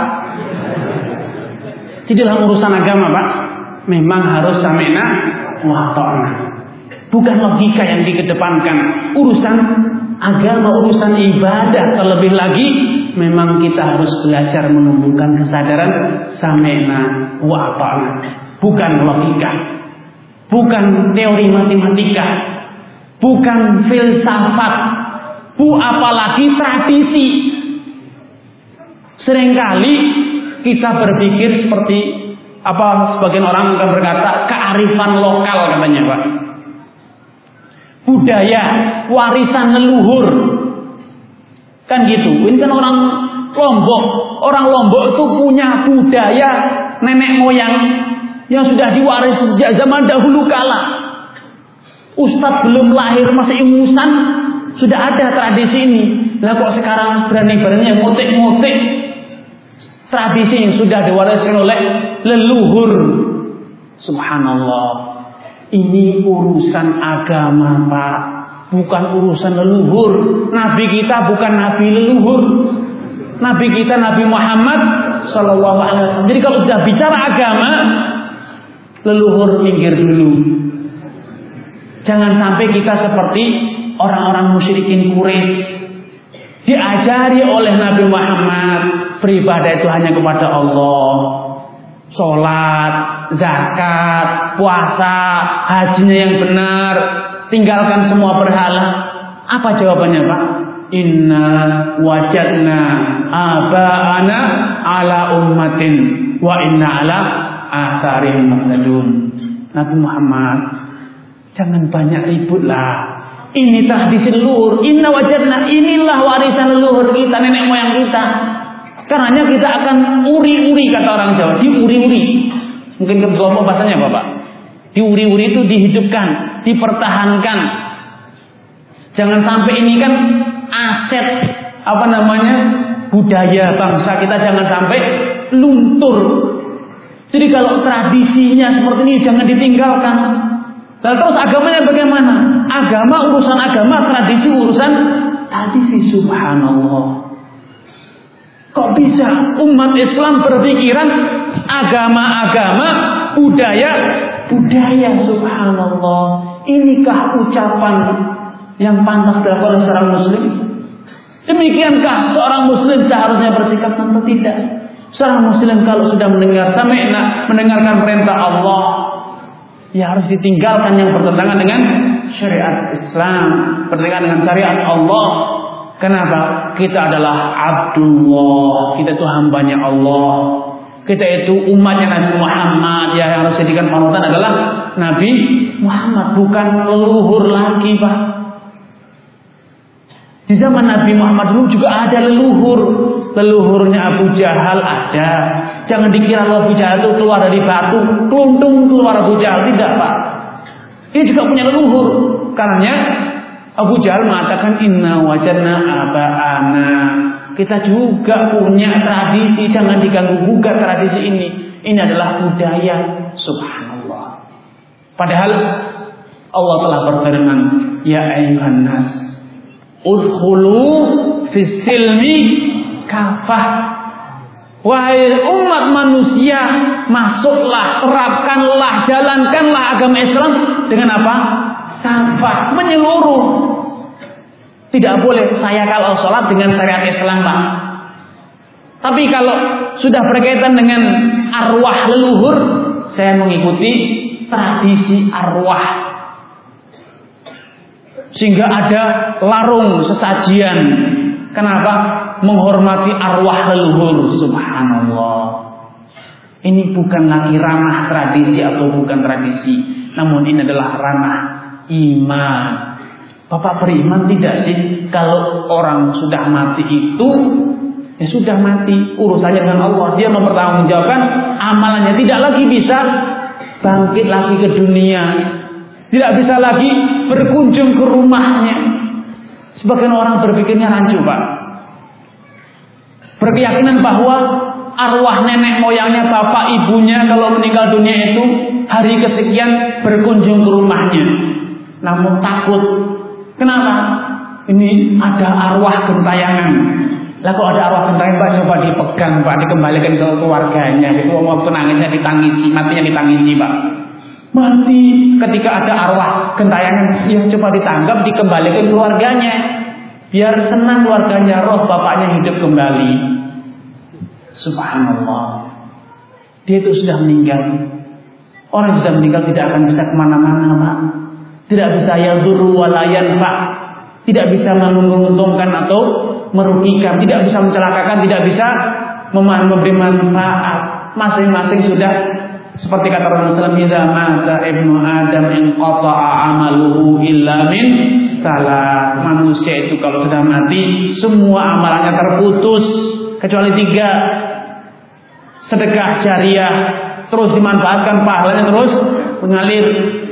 Jadi dalam urusan agama, Pak, memang harus sami'na wa ata'na. Bukan logika yang dikedepankan. Urusan agama, urusan ibadah, terlebih lagi memang kita harus belajar menumbuhkan kesadaran sami'na wa ata'na. Bukan logika, bukan teori matematika, bukan filsafat, apalagi tradisi. Seringkali kita berpikir seperti sebagian orang akan berkata kearifan lokal, katanya, Pak. Budaya, warisan leluhur. Kan gitu. Ini kan orang Lombok. Orang Lombok itu punya budaya nenek moyang yang sudah diwarisi sejak zaman dahulu kala. Ustadz belum lahir, masih ingusan, sudah ada tradisi ini. Lah kok sekarang berani-beraninya ngotek-ngotek tradisi yang sudah diwariskan oleh leluhur. Subhanallah. Ini urusan agama, Pak, bukan urusan leluhur. Nabi kita bukan nabi leluhur. Nabi kita Nabi Muhammad sallallahu alaihi wasallam. Jadi kalau sudah bicara agama, leluhur minggir dulu. Jangan sampai kita seperti orang-orang musyrikin Quraisy. Diajari oleh Nabi Muhammad beribadah itu hanya kepada Allah. sholat, zakat, puasa, hajinya yang benar, tinggalkan semua berhala. Apa jawabannya, Pak? Inna wajadna aba'ana ala ummatin wa inna ala atharihim muqtadun. Nabi Muhammad, jangan banyak ribut lah. Ini tradisi leluhur. Inna wajadna, inilah warisan leluhur kita, nenek moyang kita. Karenanya kita akan uri-uri, kata orang Jawa. Diuri-uri. Mungkin kelompok bahasanya apa, Pak? Diuri-uri itu dihidupkan, dipertahankan. Jangan sampai ini kan aset budaya bangsa kita, jangan sampai luntur. Jadi kalau tradisinya seperti ini jangan ditinggalkan. Lalu terus agamanya bagaimana? Agama urusan agama, tradisi urusan tradisi. Subhanallah. Kok bisa umat Islam berpikiran agama-agama, budaya? Subhanallah. Inikah ucapan yang pantas dilakukan oleh seorang muslim? Demikiankah seorang muslim seharusnya bersikap? Tentu tidak. Seorang muslim kalau sudah mendengarkan perintah Allah, ya harus ditinggalkan yang bertentangan dengan syariat Islam, bertentangan dengan syariat Allah. Kenapa? Kita adalah Abdullah, kita itu hambanya Allah, kita itu umatnya Nabi Muhammad. Ya, yang harus dijadikan panutan adalah Nabi Muhammad, bukan leluhur lagi, Pak. Di zaman Nabi Muhammad dulu juga ada leluhurnya Abu Jahal ada. Jangan dikira Abu Jahal itu keluar dari batu, keluntung keluar Abu Jahal, tidak, Pak. Ini juga punya leluhur. Karenanya Abu Jahal mengatakan inna wajadna aba'ana. Kita juga punya tradisi, jangan diganggu gugat tradisi ini. Ini adalah budaya. Subhanallah. Padahal Allah telah berfirman, ya ayyuhan nas, udkhulu fis silmi kafah. Wahai umat manusia, masuklah, terapkanlah, jalankanlah agama Islam dengan apa? Kafah, menyeluruh. Tidak boleh saya kalau sholat dengan syariat Islam, Pak. Tapi kalau sudah berkaitan dengan arwah leluhur, saya mengikuti tradisi arwah. Sehingga ada larung sesajian. Kenapa? Menghormati arwah leluhur. Subhanallah. Ini bukan lagi ranah tradisi atau bukan tradisi, namun ini adalah ranah iman. Bapak beriman tidak sih kalau orang sudah mati itu ya sudah mati, urusannya dengan Allah. Dia mempertanggungjawabkan amalannya, tidak lagi bisa bangkit lagi ke dunia, tidak bisa lagi berkunjung ke rumahnya. Sebagian orang berpikirnya rancu, Pak. Berkeyakinan bahwa arwah nenek moyangnya, bapak ibunya kalau meninggal dunia itu hari kesekian berkunjung ke rumahnya. Namun takut. Kenapa? Ini ada arwah gentayangan. Lah kok ada arwah gentayangan, Pak, coba dipegang, Pak, dikembalikan ke keluarganya. Itu waktu nangisnya ditangisi, matinya ditangisi, Pak. Mati ketika ada arwah gentayangan, ya coba ditangkap, dikembalikan keluarganya. Biar senang keluarganya, roh bapaknya hidup kembali. Subhanallah. Dia itu sudah meninggal. Orang yang sudah meninggal tidak akan bisa kemana-mana, Pak. Tidak bisa yadurru walayan, Pak. Tidak bisa menguntungkan atau merugikan, tidak bisa mencelakakan, tidak bisa memberi manfaat. Masing-masing sudah seperti kata Rasulullah, "Idza mata ibnu Adam inqata'a 'amaluhu illa min salah." Manusia itu kalau sudah mati, semua amalannya terputus kecuali 3. Sedekah jariah terus dimanfaatkan, pahalanya terus mengalir.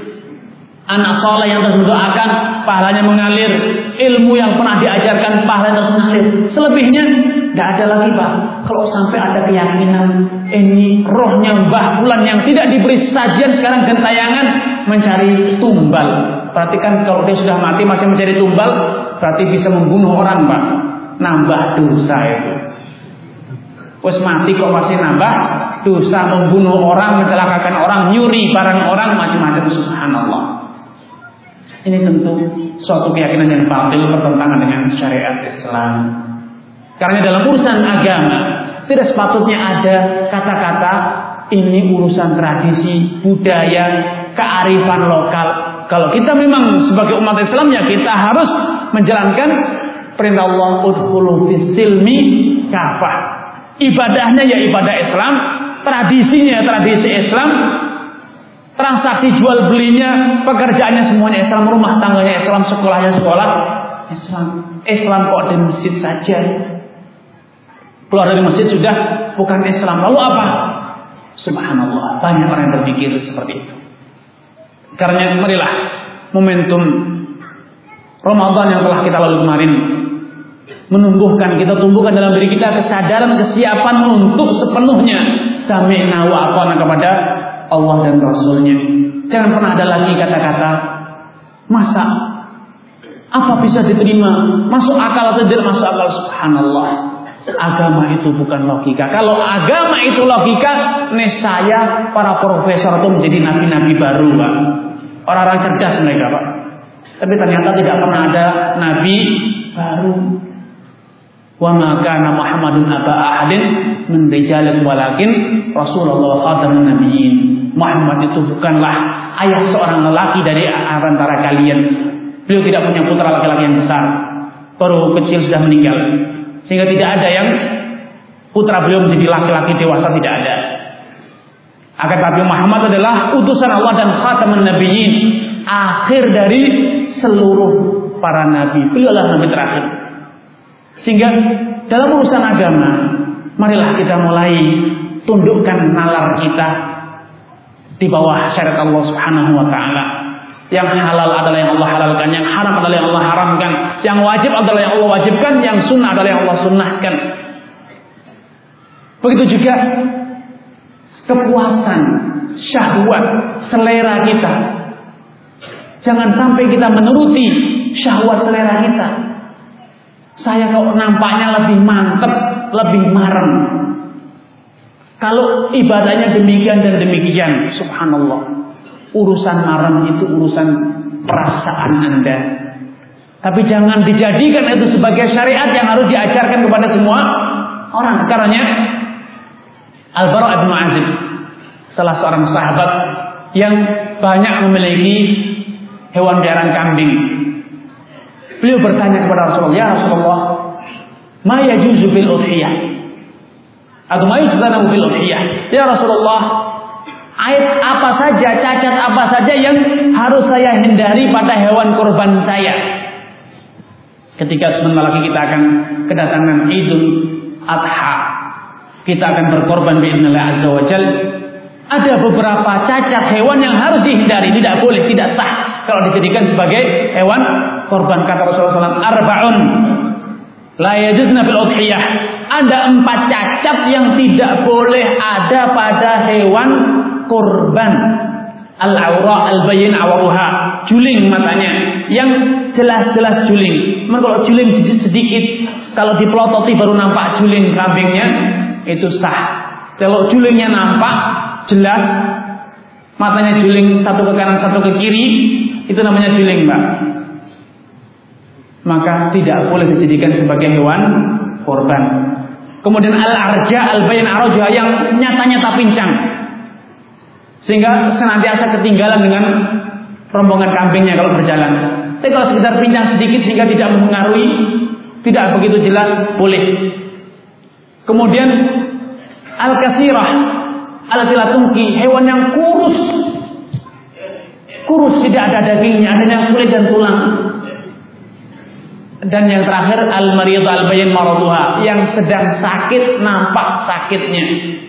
Anak soleh yang terus mendoakan, pahalanya mengalir. Ilmu yang pernah diajarkan, pahalanya terus mengalir. Selebihnya tidak ada lagi, Pak. Kalau sampai ada keyakinan ini rohnya Mbah Fulan yang tidak diberi sajian, sekarang gentayangan mencari tumbal. Perhatikan, kalau dia sudah mati masih mencari tumbal, berarti bisa membunuh orang, Pak. Nambah dosa itu. Wes mati kok masih nambah dosa, membunuh orang, mencelakakan orang, nyuri barang orang, macam-macam. Subhanallah. Ini tentu suatu keyakinan yang batil, bertentangan dengan syariat Islam. Karena dalam urusan agama tidak sepatutnya ada kata-kata ini urusan tradisi, budaya, kearifan lokal. Kalau kita memang sebagai umat Islam, ya kita harus menjalankan perintah Allah, udkhulu fis-silmi kafah. Ibadahnya ya ibadah Islam, tradisinya ya tradisi Islam, transaksi jual belinya, pekerjaannya semuanya Islam, rumah tangganya Islam, sekolahnya sekolah Islam. Islam kok di masjid saja? Keluar dari masjid sudah bukan Islam. Lalu apa? Subhanallah, banyak orang yang berpikir seperti itu. Karena marilah momentum Ramadan yang telah kita lalui kemarin menumbuhkan, kita tumbuhkan dalam diri kita kesadaran, kesiapan untuk sepenuhnya sami'na wa ata'na kepada Allah dan Rasulnya. Jangan pernah ada lagi kata-kata masa apa bisa diterima, masuk akal atau tidak masuk akal. Subhanallah, agama itu bukan logika. Kalau agama itu logika, nescaya para profesor itu menjadi nabi-nabi baru, Pak. Orang-orang cerdas mereka, Pak. Tapi ternyata tidak pernah ada nabi baru. Wa ma kana Muhammadun aba ahadin min rijalin walakin Rasulullah khatamun nabiyyin. Muhammad itu bukanlah ayah seorang lelaki dari antara kalian. Beliau tidak punya putra laki-laki yang besar, baru kecil sudah meninggal. Sehingga tidak ada yang putra beliau menjadi laki-laki dewasa, tidak ada. Akan tetapi Muhammad adalah utusan Allah dan khatamun nabiyyin, akhir dari seluruh para nabi. Beliau adalah nabi terakhir. Sehingga dalam urusan agama, marilah kita mulai tundukkan nalar kita di bawah syariat Allah Subhanahu wa taala. Yang halal adalah yang Allah halalkan, yang haram adalah yang Allah haramkan, yang wajib adalah yang Allah wajibkan, yang sunnah adalah yang Allah sunnahkan. Begitu juga kepuasan, syahwat, selera kita. Jangan sampai kita menuruti syahwat selera kita. Saya kok nampaknya lebih mantep, lebih marem. Kalau ibadahnya demikian dan demikian, subhanallah. Urusan marem itu urusan perasaan Anda. Tapi jangan dijadikan itu sebagai syariat yang harus diajarkan kepada semua orang. Karena Al-Bara' bin Azib, salah seorang sahabat yang banyak memiliki hewan peliharaan kambing. Beliau bertanya kepada Rasulullah, "Ya Rasulullah, ma yajuzu bil udhiyah?" Atau ma yujzanu bil udhiyah? Ya Rasulullah, aib apa saja, cacat apa saja yang harus saya hindari pada hewan kurban saya? Ketika sebentar lagi kita akan kedatangan Idul Adha, kita akan berkorban bi'idznillah azza wa jal. Ada beberapa cacat hewan yang harus dihindari, tidak boleh, tidak sah kalau dijadikan sebagai hewan korban. Kata Rasulullah SAW, arba'un la yajuzna bil udhiyah. Ada 4 cacat yang tidak boleh ada pada hewan korban. Al-awra al-bayyin awaruha, juling matanya, yang jelas-jelas juling. Kalau juling sedikit, kalau dipelototi baru nampak juling kambingnya, itu sah. Kalau julingnya nampak jelas, matanya juling satu ke kanan satu ke kiri, itu namanya juling, Mbak. Maka tidak boleh dijadikan sebagai hewan korban. Kemudian al-arja al-bayyin arajha, yang nyata-nyata pincang, sehingga senantiasa ketinggalan dengan rombongan kambingnya kalau berjalan. Tapi kalau sekedar pincang sedikit sehingga tidak mempengaruhi, tidak begitu jelas, boleh. Kemudian al-kasirah al-filatungki, hewan yang kurus, tidak ada dagingnya, adanya kulit dan tulang. Dan yang terakhir al-marid al-bayyin maraduha, yang sedang sakit, nampak sakitnya.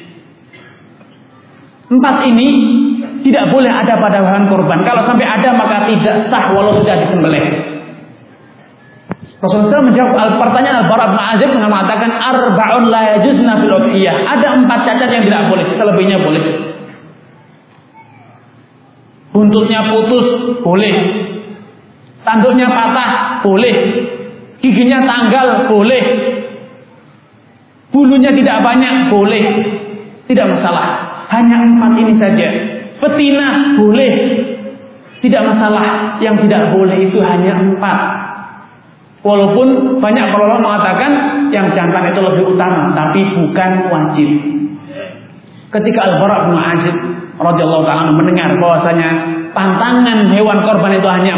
4 ini tidak boleh ada pada hewan kurban. Kalau sampai ada maka tidak sah walau sudah disembelih. Rasulullah menjawab pertanyaan Al-Bara' bin Azib dengan mengatakan arba'un la yajuzna fil udhiyah. Ada 4 cacat yang tidak boleh, selebihnya boleh. Buntutnya putus, boleh. Tanduknya patah, boleh. Giginya tanggal, boleh. Bulunya tidak banyak, boleh. Tidak masalah. Hanya 4 ini saja. Betina boleh, tidak masalah. Yang tidak boleh itu hanya 4. Walaupun banyak ulama mengatakan yang jantan itu lebih utama, tapi bukan wajib. Ketika Al-Bara' bin Azib radhiyallahu ta'ala mendengar bahwasanya pantangan hewan korban itu hanya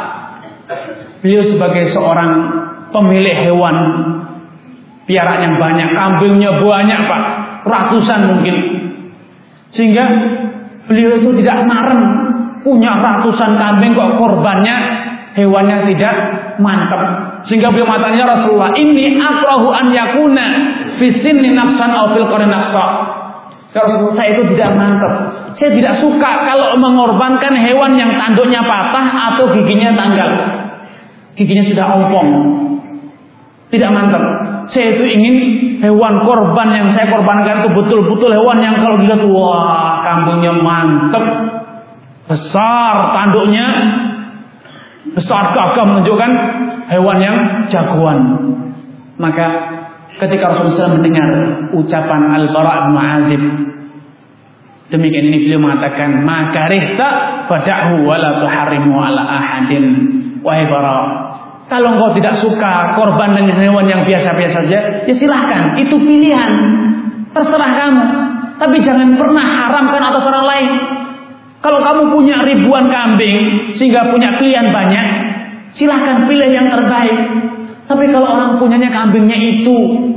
4, beliau sebagai seorang pemilik hewan piaraan yang banyak, kambingnya banyak Pak, ratusan mungkin, sehingga beliau itu tidak marem punya ratusan kambing kok korbannya hewannya tidak mantap, sehingga beliau mengatakan, ya Rasulullah, ini akrahu an yakuna fi sinni nafsan aw fil qarni nafsa. Ya Rasulullah, saya itu tidak mantap, saya tidak suka kalau mengorbankan hewan yang tanduknya patah atau giginya tanggal, giginya sudah ompong, tidak mantap. Saya itu ingin hewan korban yang saya korbankan itu betul-betul hewan yang kalau dilihat, wah, kambingnya mantap, besar tanduknya, besar gagah, menunjukkan hewan yang jagoan. Maka ketika Rasulullah SAW mendengar ucapan Al-Bara' bin Azib demikian ini, beliau mengatakan, maka rihta fada'hu wa la tuharrimu ala ahadin. Wahai Bara', kalau engkau tidak suka korban dengan hewan yang biasa-biasa saja, ya silahkan, itu pilihan, terserah kamu. Tapi jangan pernah haramkan atas orang lain. Kalau kamu punya ribuan kambing sehingga punya pilihan banyak, silahkan pilih yang terbaik. Tapi kalau orang punyanya kambingnya itu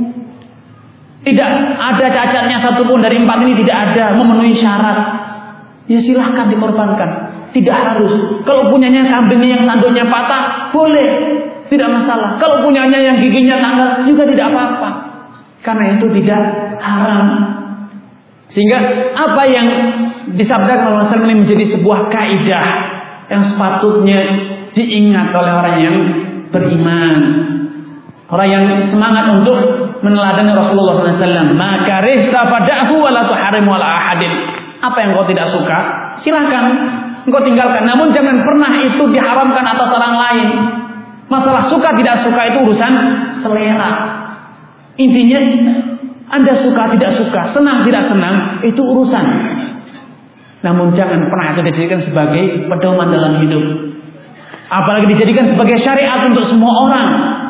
tidak ada cacatnya satupun dari 4 ini, tidak ada, memenuhi syarat, ya silahkan dikorbankan. Tidak harus. Kalau punyanya kambingnya yang tanduknya patah, boleh, tidak masalah. Kalau punyanya yang giginya tanggal juga tidak apa-apa, karena itu tidak haram. Sehingga apa yang disabdakan oleh Rasul ini menjadi sebuah kaidah yang sepatutnya diingat oleh orang yang beriman, orang yang semangat untuk meneladani Rasulullah SAW. Maka rihta fada'hu wa la tuharimu ala ahadin. Apa yang kau tidak suka, silakan engkau tinggalkan. Namun jangan pernah itu diharamkan atas orang lain. Masalah suka tidak suka itu urusan selera. Intinya Anda suka tidak suka, senang tidak senang, itu urusan. Namun jangan pernah itu dijadikan sebagai pedoman dalam hidup, apalagi dijadikan sebagai syariat untuk semua orang.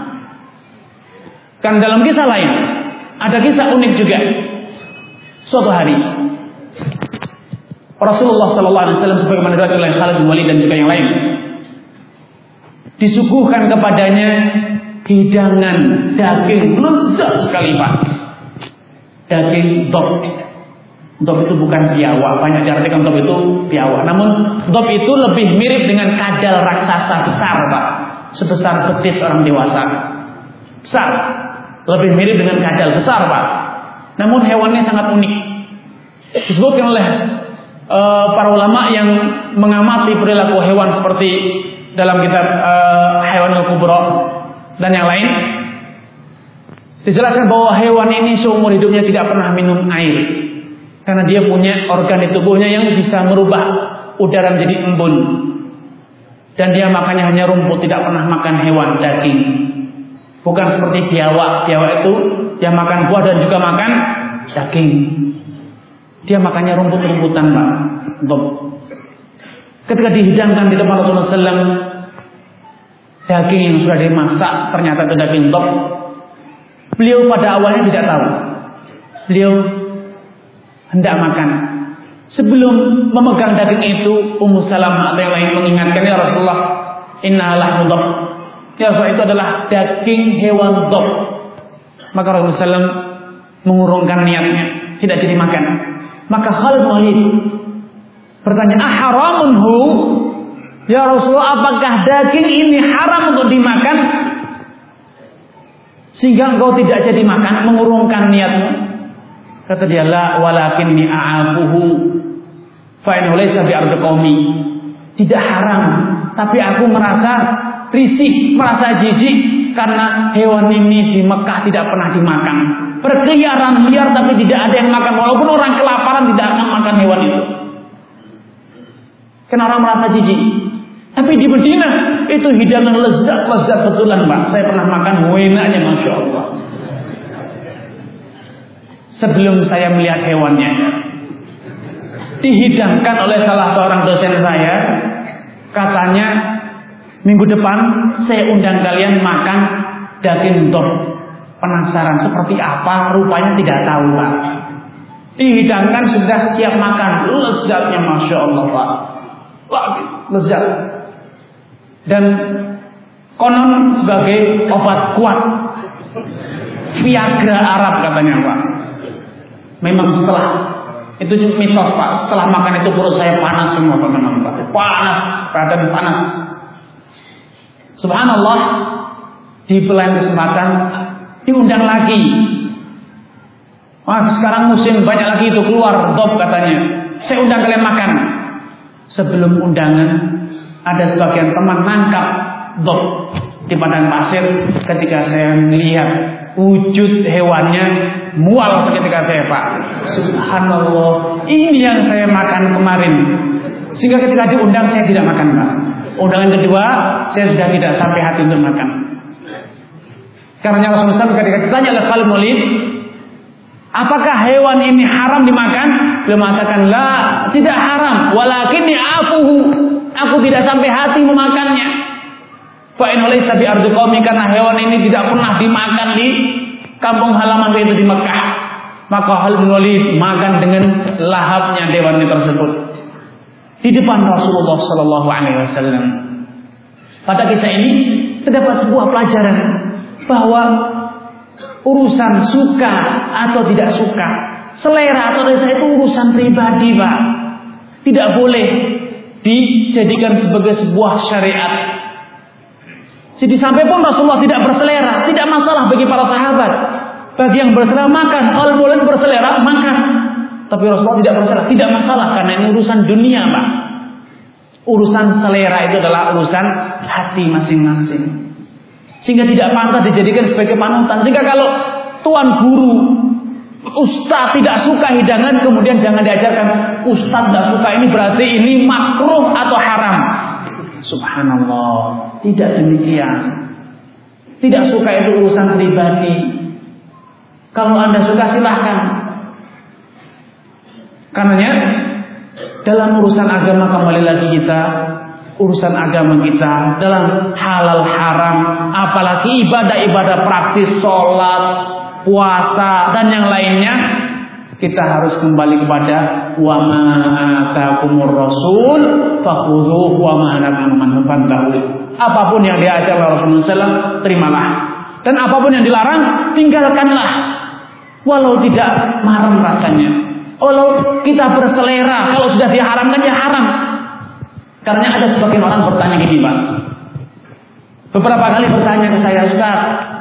Kan dalam kisah lain ada kisah unik juga. Suatu hari Rasulullah SAW sebagaimana diriwayatkan oleh Khalid bin Walid dan juga yang lain, disuguhkan kepadanya hidangan daging lezat sekali Pak. Daging dhob. Dhob itu bukan biawak, banyak diartikan dhob itu biawak. Namun dhob itu lebih mirip dengan kadal raksasa besar Pak, sebesar betis orang dewasa, besar, lebih mirip dengan kadal besar Pak. Namun hewannya sangat unik. Disebutkan oleh para ulama yang mengamati perilaku hewan seperti dalam kitab Hayawanul Kubra dan yang lain, dijelaskan bahwa hewan ini seumur hidupnya tidak pernah minum air, karena dia punya organ di tubuhnya yang bisa merubah udara menjadi embun, dan dia makannya hanya rumput, tidak pernah makan hewan daging. Bukan seperti biawak. Biawak itu dia makan buah dan juga makan daging. Dia makannya rumput-rumputan Pak. Ketika dihidangkan di depan Rasulullah SAW daging yang sudah dimasak, ternyata itu daging dhob. Beliau pada awalnya tidak tahu. Beliau hendak makan. Sebelum memegang daging itu, Ummu Salamah atau yang lain mengingatkan, ya Rasulullah, inna lahmu dhob. Ya Rasulullah, itu adalah daging hewan dhob. Maka Rasulullah SAW mengurungkan niatnya, tidak jadi makan. Maka Khalid bin Walid bertanya, aharamun hu? Ya Rasulullah, apakah daging ini haram untuk dimakan sehingga engkau tidak jadi makan, mengurungkan niatmu? Kata dia, la walakinni a'afuhu fa innahu laysa bi ardi qaumi. Tidak haram, tapi aku merasa risih, merasa jijik karena hewan ini di Mekah tidak pernah dimakan. Berkeliaran liar tapi tidak ada yang makan, walaupun orang kelaparan tidak akan makan hewan itu. Karena orang merasa jijik. Tapi di Madinah itu hidangan lezat betulan Pak. Saya pernah makan, enaknya Masya Allah. Sebelum saya melihat hewannya, dihidangkan oleh salah seorang dosen saya, katanya minggu depan saya undang kalian makan daging dhob. Penasaran seperti apa, rupanya tidak tahu Pak. Dihidangkan sudah siap makan. Lezatnya Masya Allah Pak. Wah, lezat. Dan konon sebagai obat kuat. Viagra Arab katanya Pak. Memang setelah itu mitos Pak. Setelah makan itu perut saya panas semua teman-teman Pak. Panas, badan panas. Subhanallah. Di lain kesempatan diundang lagi. Wah, sekarang musim banyak lagi itu keluar dop katanya. Saya undang kalian makan. Sebelum undangan ada sebagian teman nangkap dop di padang pasir. Ketika saya melihat wujud hewannya, mual seketika saya Pak. Subhanallah, ini yang saya makan kemarin. Sehingga ketika diundang saya tidak makan Pak. Undangan kedua saya sudah tidak sampai hati untuk makan. Karena Rasulullah ketika ditanya oleh Khalid bin Walid, apakah hewan ini haram dimakan? Beliau mengatakan, la, tidak haram. Walakinni afuhu, aku tidak sampai hati memakannya. Fa in laysa bi ardi qaumi, karena hewan ini tidak pernah dimakan di kampung halaman itu di Mekah. Maka Khalid bin Walid makan dengan lahapnya hewan tersebut di depan Rasulullah sallallahu alaihi wasallam. Pada kisah ini terdapat sebuah pelajaran bahwa urusan suka atau tidak suka, selera atau rasa itu urusan pribadi Pak. Tidak boleh dijadikan sebagai sebuah syariat. Jadi sampai pun Rasulullah tidak berselera, tidak masalah bagi para sahabat. Bagi yang berselera makan, kalau boleh berselera makan. Tapi Rasulullah tidak berselera, tidak masalah karena ini urusan dunia Pak. Urusan selera itu adalah urusan hati masing-masing. Sehingga tidak pantas dijadikan sebagai panutan. Sehingga kalau tuan guru, ustaz tidak suka hidangan, kemudian jangan diajarkan. Ustaz tidak suka ini berarti ini makruh atau haram. Subhanallah, tidak demikian. Tidak suka itu urusan pribadi. Kalau Anda suka silahkan. Karenanya dalam urusan agama kembali lagi kita, urusan agama kita dalam halal haram, apalagi ibadah-ibadah praktis, sholat, puasa dan yang lainnya, kita harus kembali kepada wa ma atakumur rasul fakhudhuhu wa ma nahakum fantahu. Apapun yang diajar oleh Rasulullah SAW, terimalah. Dan apapun yang dilarang, tinggalkanlah. Walau tidak marem rasanya, walau kita berselera, kalau sudah diharamkan ya haram. Karena ada sebagian orang bertanya gini Pak. Beberapa kali bertanya ke saya, Ustaz,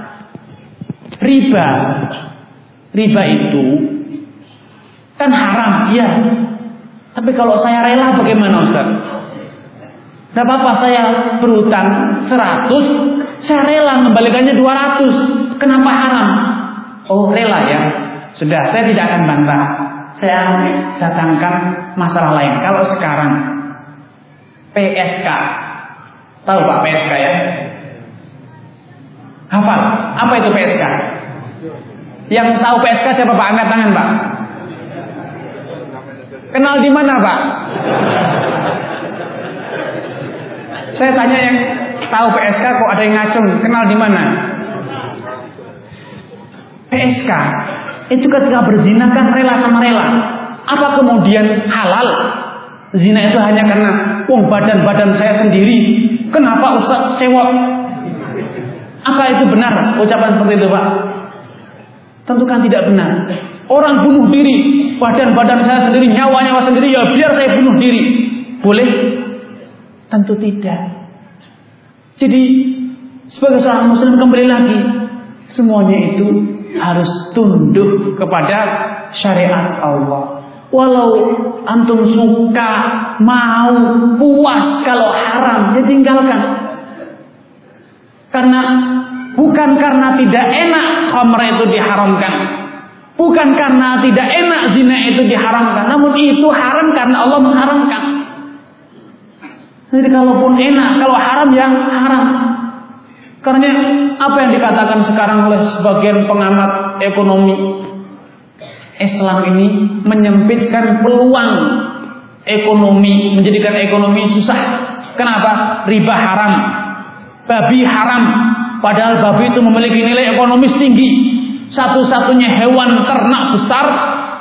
riba itu kan haram, iya. Tapi kalau saya rela bagaimana Ustaz? Tidak apa-apa, saya berutang 100, saya rela mengembalikannya 200. Kenapa haram? Oh rela ya. Sudah, saya tidak akan bantah. Saya datangkan masalah lain. Kalau sekarang PSK, tahu Pak PSK ya? Hafal? Apa itu PSK? Yang tahu PSK siapa Pak? Angkat tangan Pak. Kenal di mana Pak? Saya tanya yang tahu PSK kok ada yang ngacung. Kenal di mana? PSK itu ketika berzina kan rela sama rela. Apa kemudian halal? Zina itu hanya karena badan saya sendiri. Kenapa Ustaz sewa? Apa itu benar ucapan seperti itu Pak? Tentu kan tidak benar. Orang bunuh diri, badan saya sendiri, nyawa sendiri, ya biar saya bunuh diri. Boleh? Tentu tidak. Jadi sebagai seorang muslim kembali lagi, semuanya itu harus tunduk kepada syariat Allah. Walau antum suka, mau, puas kalau haram, ya tinggalkan. Karena bukan karena tidak enak khamr itu diharamkan, bukan karena tidak enak zina itu diharamkan, namun itu haram karena Allah mengharamkan. Jadi kalaupun enak, kalau haram yang haram. Karena apa yang dikatakan sekarang oleh sebagian pengamat ekonomi, Islam ini menyempitkan peluang ekonomi, menjadikan ekonomi susah. Kenapa? Riba haram, babi haram. Padahal babi itu memiliki nilai ekonomis tinggi. Satu-satunya hewan ternak besar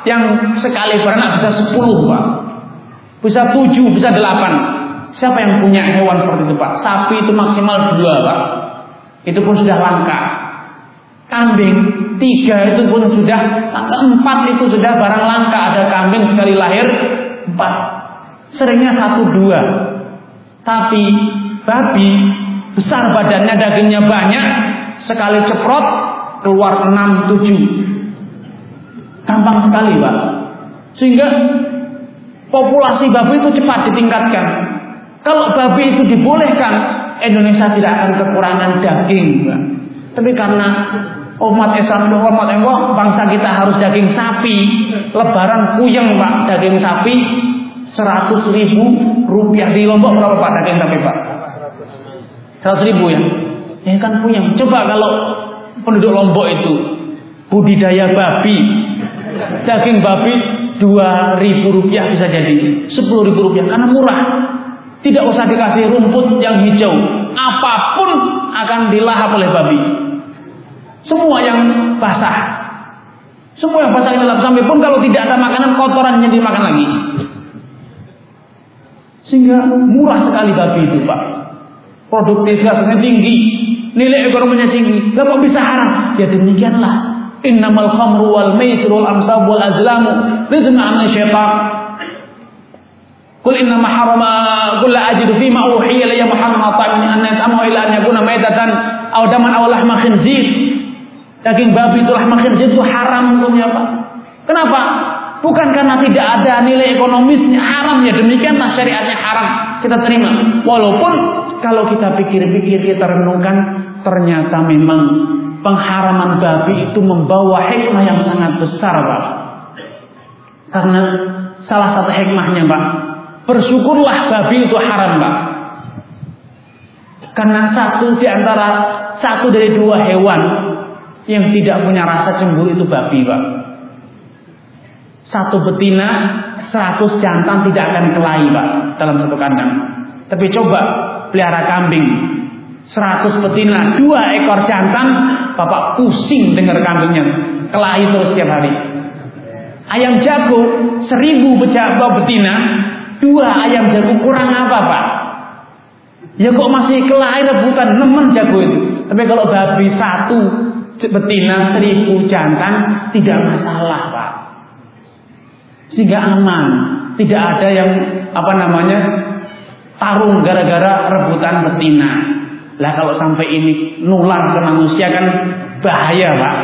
yang sekali beranak bisa 10 Pak, bisa 7, bisa 8. Siapa yang punya hewan seperti itu Pak? Sapi itu maksimal 2 Pak, itu pun sudah langka. Kambing 3 itu pun sudah langka. 4 itu sudah barang langka. Ada kambing sekali lahir 4, seringnya 1-2. Tapi babi besar badannya, dagingnya banyak, sekali ceprot keluar 6-7. Gampang sekali Pak. Sehingga populasi babi itu cepat ditingkatkan. Kalau babi itu dibolehkan, Indonesia tidak akan kekurangan daging Pak. Tapi karena umat Islam itu bangsa kita harus daging sapi. Lebaran puyeng Pak, daging sapi 100.000 rupiah. Di Lombok berapa Pak daging sapi Pak? 100.000 ya? Ya kan puyeng. Coba kalau penduduk Lombok itu budidaya babi, daging babi 2.000 rupiah bisa jadi 10.000 rupiah karena murah. Tidak usah dikasih rumput yang hijau, apapun akan dilahap oleh babi. Semua yang basah, semua yang basah dilahap, sampai pun kalau tidak ada makanan kotorannya dimakan lagi. Sehingga murah sekali babi itu Pak. Produktivitasnya tinggi, nilai ekonominya tinggi. Lah kok bisa haram? Ya demikianlah. Innamal khamru wal maisir wal ansab wal azlamu rizqan min syaitan. Qul inna ma harama qul la ajidu fi ma uhiya ilayya Muhammad ta'ala an yat'amu illa an yakuna maitatan aw daman aw lahma khinzir. Daging babi itu lahma khinzir itu haram hukumnya Pak. Kenapa? Bukan karena tidak ada nilai ekonomisnya, haram ya demikianlah syariatnya haram kita terima. Walaupun kalau kita pikir-pikir, kita renungkan, ternyata memang pengharaman babi itu membawa hikmah yang sangat besar Pak. Karena salah satu hikmahnya Pak, bersyukurlah babi itu haram Pak. Karena satu dari 2 hewan yang tidak punya rasa cemburu itu babi Pak. 1 betina 100 jantan tidak akan kelahi Pak dalam satu kandang. Tapi coba pelihara kambing 100 betina 2 ekor jantan, Bapak pusing dengar kambingnya kelahi terus setiap hari. Ayam jago 1000 betina 2 ayam jago kurang apa Pak? Ya kok masih kelahi rebutan, nemen jago itu. Tapi kalau babi 1 betina 1000 jantan tidak masalah Pak. Sehingga aman, tidak ada yang tarung gara-gara rebutan betina. Lah kalau sampai ini nular ke manusia kan bahaya Pak.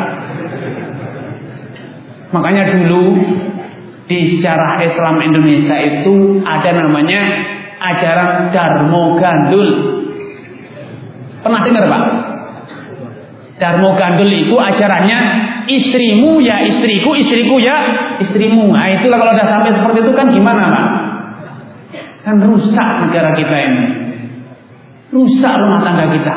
Makanya dulu di sejarah Islam Indonesia itu ada namanya ajaran Darmo Gandul. Pernah dengar Pak? Darmo Gandul itu ajarannya istrimu ya istriku, istriku ya istrimu. Nah itulah kalau udah sampai seperti itu kan gimana Pak? Kan rusak negara kita ini, rusak rumah tangga kita.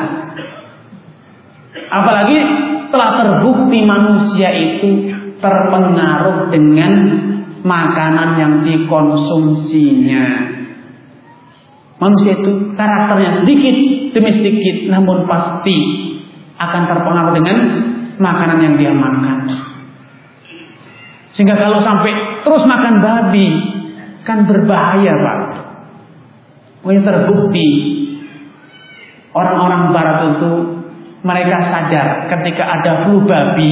Apalagi telah terbukti manusia itu terpengaruh dengan makanan yang dikonsumsinya. Manusia itu karakternya sedikit demi sedikit, namun pasti akan terpengaruh dengan makanan yang dia makan. Sehingga kalau sampai terus makan babi kan berbahaya Pak. Yang terbukti orang-orang barat itu mereka sadar ketika ada flu babi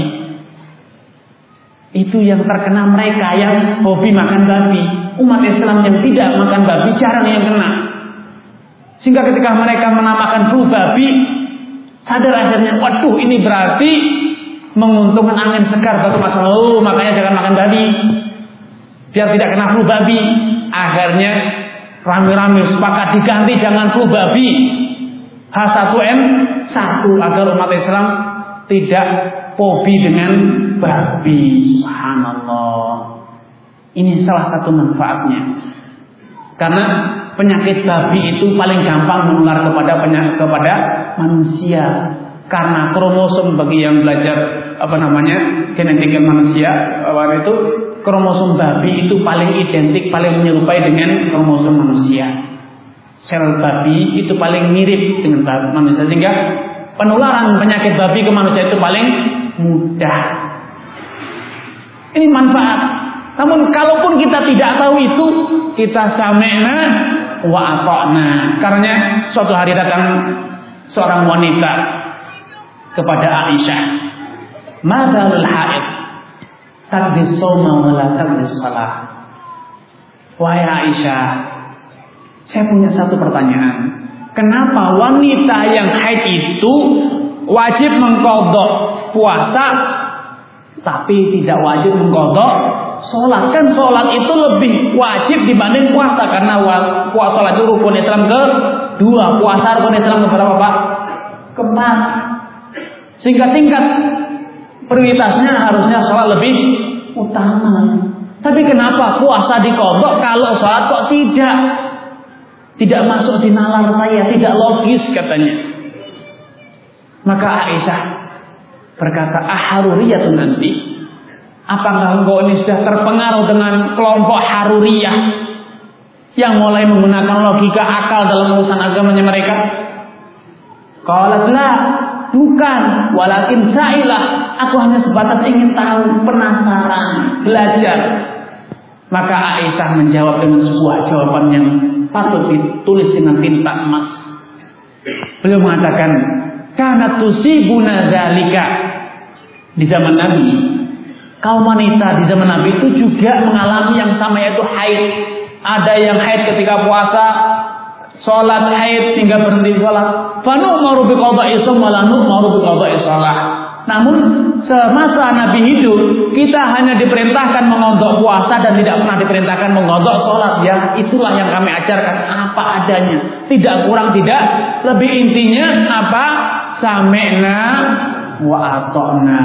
itu yang terkena mereka yang hobi makan babi. Umat Islam yang tidak makan babi jarang yang kena. Sehingga ketika mereka menamakan flu babi, sadar akhirnya, waduh ini berarti menguntungkan angin segar batu masalah. Oh, makanya jangan makan babi biar tidak kena flu babi. Akhirnya rame-rame sepakat diganti jangan flu babi, H1N1 agar umat Islam tidak fobi dengan babi. Subhanallah. Ini salah satu manfaatnya. Karena penyakit babi itu paling gampang menular kepada manusia. Karena kromosom, bagi yang belajar genetika manusia, itu kromosom babi itu paling identik, paling menyerupai dengan kromosom manusia. Sel babi itu paling mirip dengan manusia, sehingga penularan penyakit babi ke manusia itu paling mudah. Ini manfaat. Namun kalaupun kita tidak tahu itu, kita sami'na wa ata'na. Karena suatu hari datang seorang wanita kepada Aisyah, "Madzalul haid? Taqdis shauma wa la taqdis shalah." Wahai Aisyah, saya punya satu pertanyaan. Kenapa wanita yang haid itu wajib mengqadha puasa tapi tidak wajib mengqadha sholat? Kan sholat itu lebih wajib dibanding puasa, karena sholat itu rukun Islam kedua, puasa rukun Islam keberapa Pak? Keempat. Sehingga tingkat prioritasnya harusnya sholat lebih utama. Tapi kenapa puasa diqadha kalau sholat kok tidak? Tidak masuk di nalar saya, tidak logis katanya. Maka Aisyah berkata, "Haruriyatun nanti. Apakah engkau ini sudah terpengaruh dengan kelompok Haruriyah yang mulai menggunakan logika akal dalam urusan agamanya mereka?" Qalat la, bukan, walakin sa'ilah, aku hanya sebatas ingin tahu, penasaran, belajar. Maka Aisyah menjawab dengan sebuah jawaban yang patut ditulis dengan tinta emas. Beliau mengatakan, "Kana tusibuna dzalika." Di zaman Nabi, kaum wanita di zaman Nabi itu juga mengalami yang sama, yaitu haid. Ada yang haid ketika puasa, sholat haid sehingga berhenti sholat. Fanu'maru biqadha'i shaum wa la nu'maru biqadha'i shalah. Namun semasa Nabi hidup, kita hanya diperintahkan mengodok puasa dan tidak pernah diperintahkan mengodok sholat. Ya, itulah yang kami ajarkan apa adanya, tidak kurang tidak lebih. Intinya apa? Sami'na wa ata'na.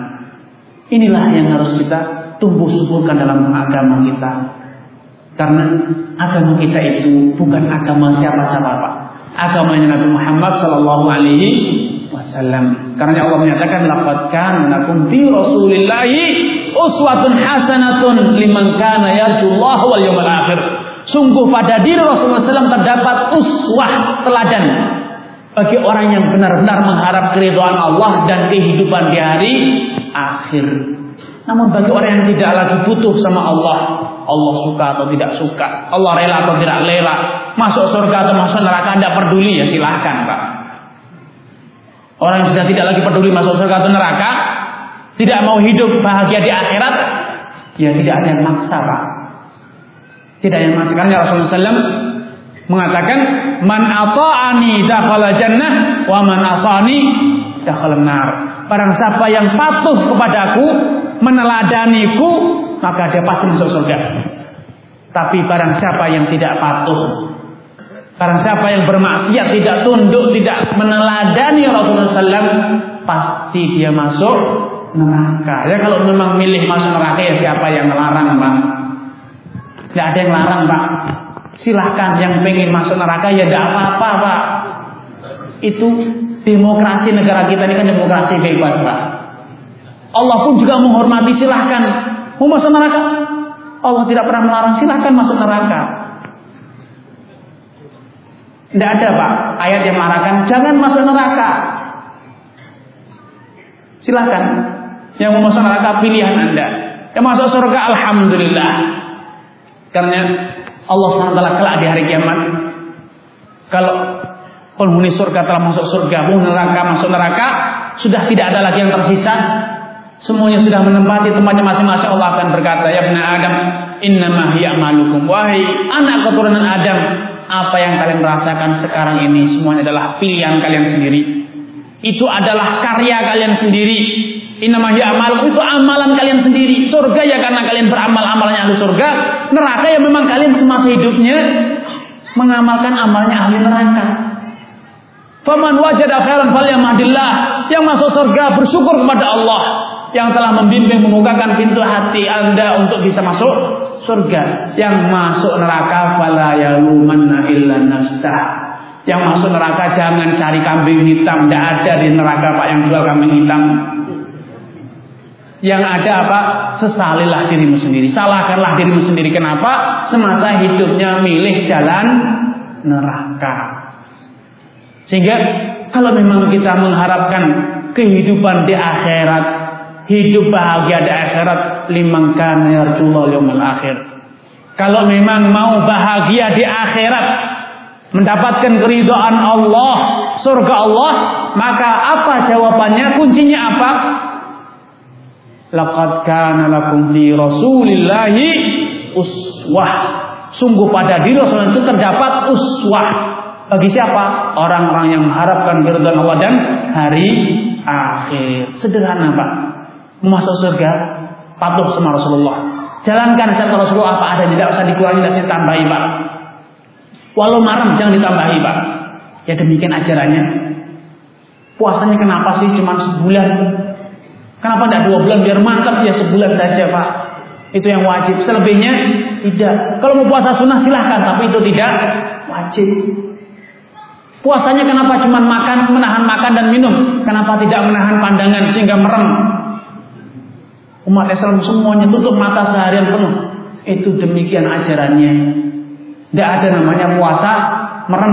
Inilah yang harus kita tumbuh suburkan dalam agama kita. Karena agama kita itu bukan agama siapa-siapa, Pak. Agamanya Nabi Muhammad sallallahu alaihi wasallam. Karena Allah menyatakan, "Laqad kana lakum fi Rasulillahi uswatun hasanatun liman kana yarjullaha wal yawmal akhir." Sungguh pada diri Rasulullah SAW terdapat uswah, teladan bagi orang yang benar-benar mengharap keridhaan Allah dan kehidupan di hari akhir. Namun bagi orang yang tidak lagi butuh sama Allah, Allah suka atau tidak suka, Allah rela atau tidak rela, masuk surga atau masuk neraka tidak peduli, ya silahkan Pak. Orang yang sudah tidak lagi peduli masuk surga atau neraka, tidak mau hidup bahagia di akhirat, ya tidak ada yang maksa Pak. Tidak ada yang maksa. Karena Rasulullah SAW mengatakan, "Man ata'ani dakhala jannah wa man asani dakhala nar." Barang siapa yang patuh kepadaku, meneladaniku, maka dia pasti masuk surga. Tapi barang siapa yang tidak patuh, barang siapa yang bermaksiat, tidak tunduk, tidak meneladani Rasulullah SAW, pasti dia masuk neraka. Ya kalau memang milih masuk neraka, ya siapa yang melarang Pak? Tidak ada yang larang Pak. Silahkan yang pengen masuk neraka, ya tidak apa-apa Pak. Itu demokrasi negara kita ini kan demokrasi bebas Pak. Allah pun juga menghormati, silahkan. Mau masuk neraka, Allah tidak pernah melarang, silahkan masuk neraka. Tidak ada Pak ayat yang melarangkan jangan masuk neraka. Silahkan. Yang mau masuk neraka pilihan Anda. Yang masuk surga alhamdulillah. Karena Allah SWT kelak di hari kiamat, kalau penghuni surga telah masuk surga, penghuni neraka masuk neraka, sudah tidak ada lagi yang tersisa. Semuanya sudah menempati tempatnya masing-masing. Allah akan berkata, "Ya bani Adam, innama hiya a'malukum." Wahai anak keturunan Adam, apa yang kalian merasakan sekarang ini semuanya adalah pilihan kalian sendiri. Itu adalah karya kalian sendiri. Innama hiya a'malukum, itu amalan kalian sendiri. Surga ya karena kalian beramal amalannya ahli surga. Neraka ya memang kalian semasa hidupnya mengamalkan amalnya ahli neraka. Faman wajada khairan falyahmadillah. Yang masuk surga bersyukur kepada Allah yang telah membimbing, membukakan pintu hati Anda untuk bisa masuk surga. Yang masuk neraka fala yalumanna illa nafsah. Yang masuk neraka jangan cari kambing hitam, tidak ada di neraka Pak yang jual kambing hitam. Yang ada apa? Sesalilah dirimu sendiri, salahkanlah dirimu sendiri. Kenapa? Semata hidupnya milih jalan neraka. Sehingga kalau memang kita mengharapkan kehidupan di akhirat hidup bahagia di akhirat liman kana yarjullahal yaumil akhir. Kalau memang mau bahagia di akhirat, mendapatkan keridhaan Allah, surga Allah, maka apa jawabannya? Kuncinya apa? Laqad kana lakum fi Rasulillahi uswah. Sungguh pada diri Rasul itu terdapat uswah. Bagi siapa? Orang-orang yang mengharapkan keridhaan Allah dan hari akhir. Sederhana, Pak. Mau masuk surga, patuh sama Rasulullah. Jalankan kata Rasulullah apa ada, tidak usah dikurangi, tidak usah ditambahi, Pak. Walau marah jangan ditambahi, Pak. Ya demikian ajarannya. Puasanya kenapa sih cuma sebulan? Kenapa tidak 2 bulan biar mantap? Ya sebulan saja, Pak. Itu yang wajib. Selebihnya tidak. Kalau mau puasa sunnah silahkan, tapi itu tidak wajib. Puasanya kenapa cuma menahan makan dan minum? Kenapa tidak menahan pandangan sehingga merem? Umat Islam semuanya tutup mata seharian penuh. Itu demikian ajarannya. Tidak ada namanya puasa merem.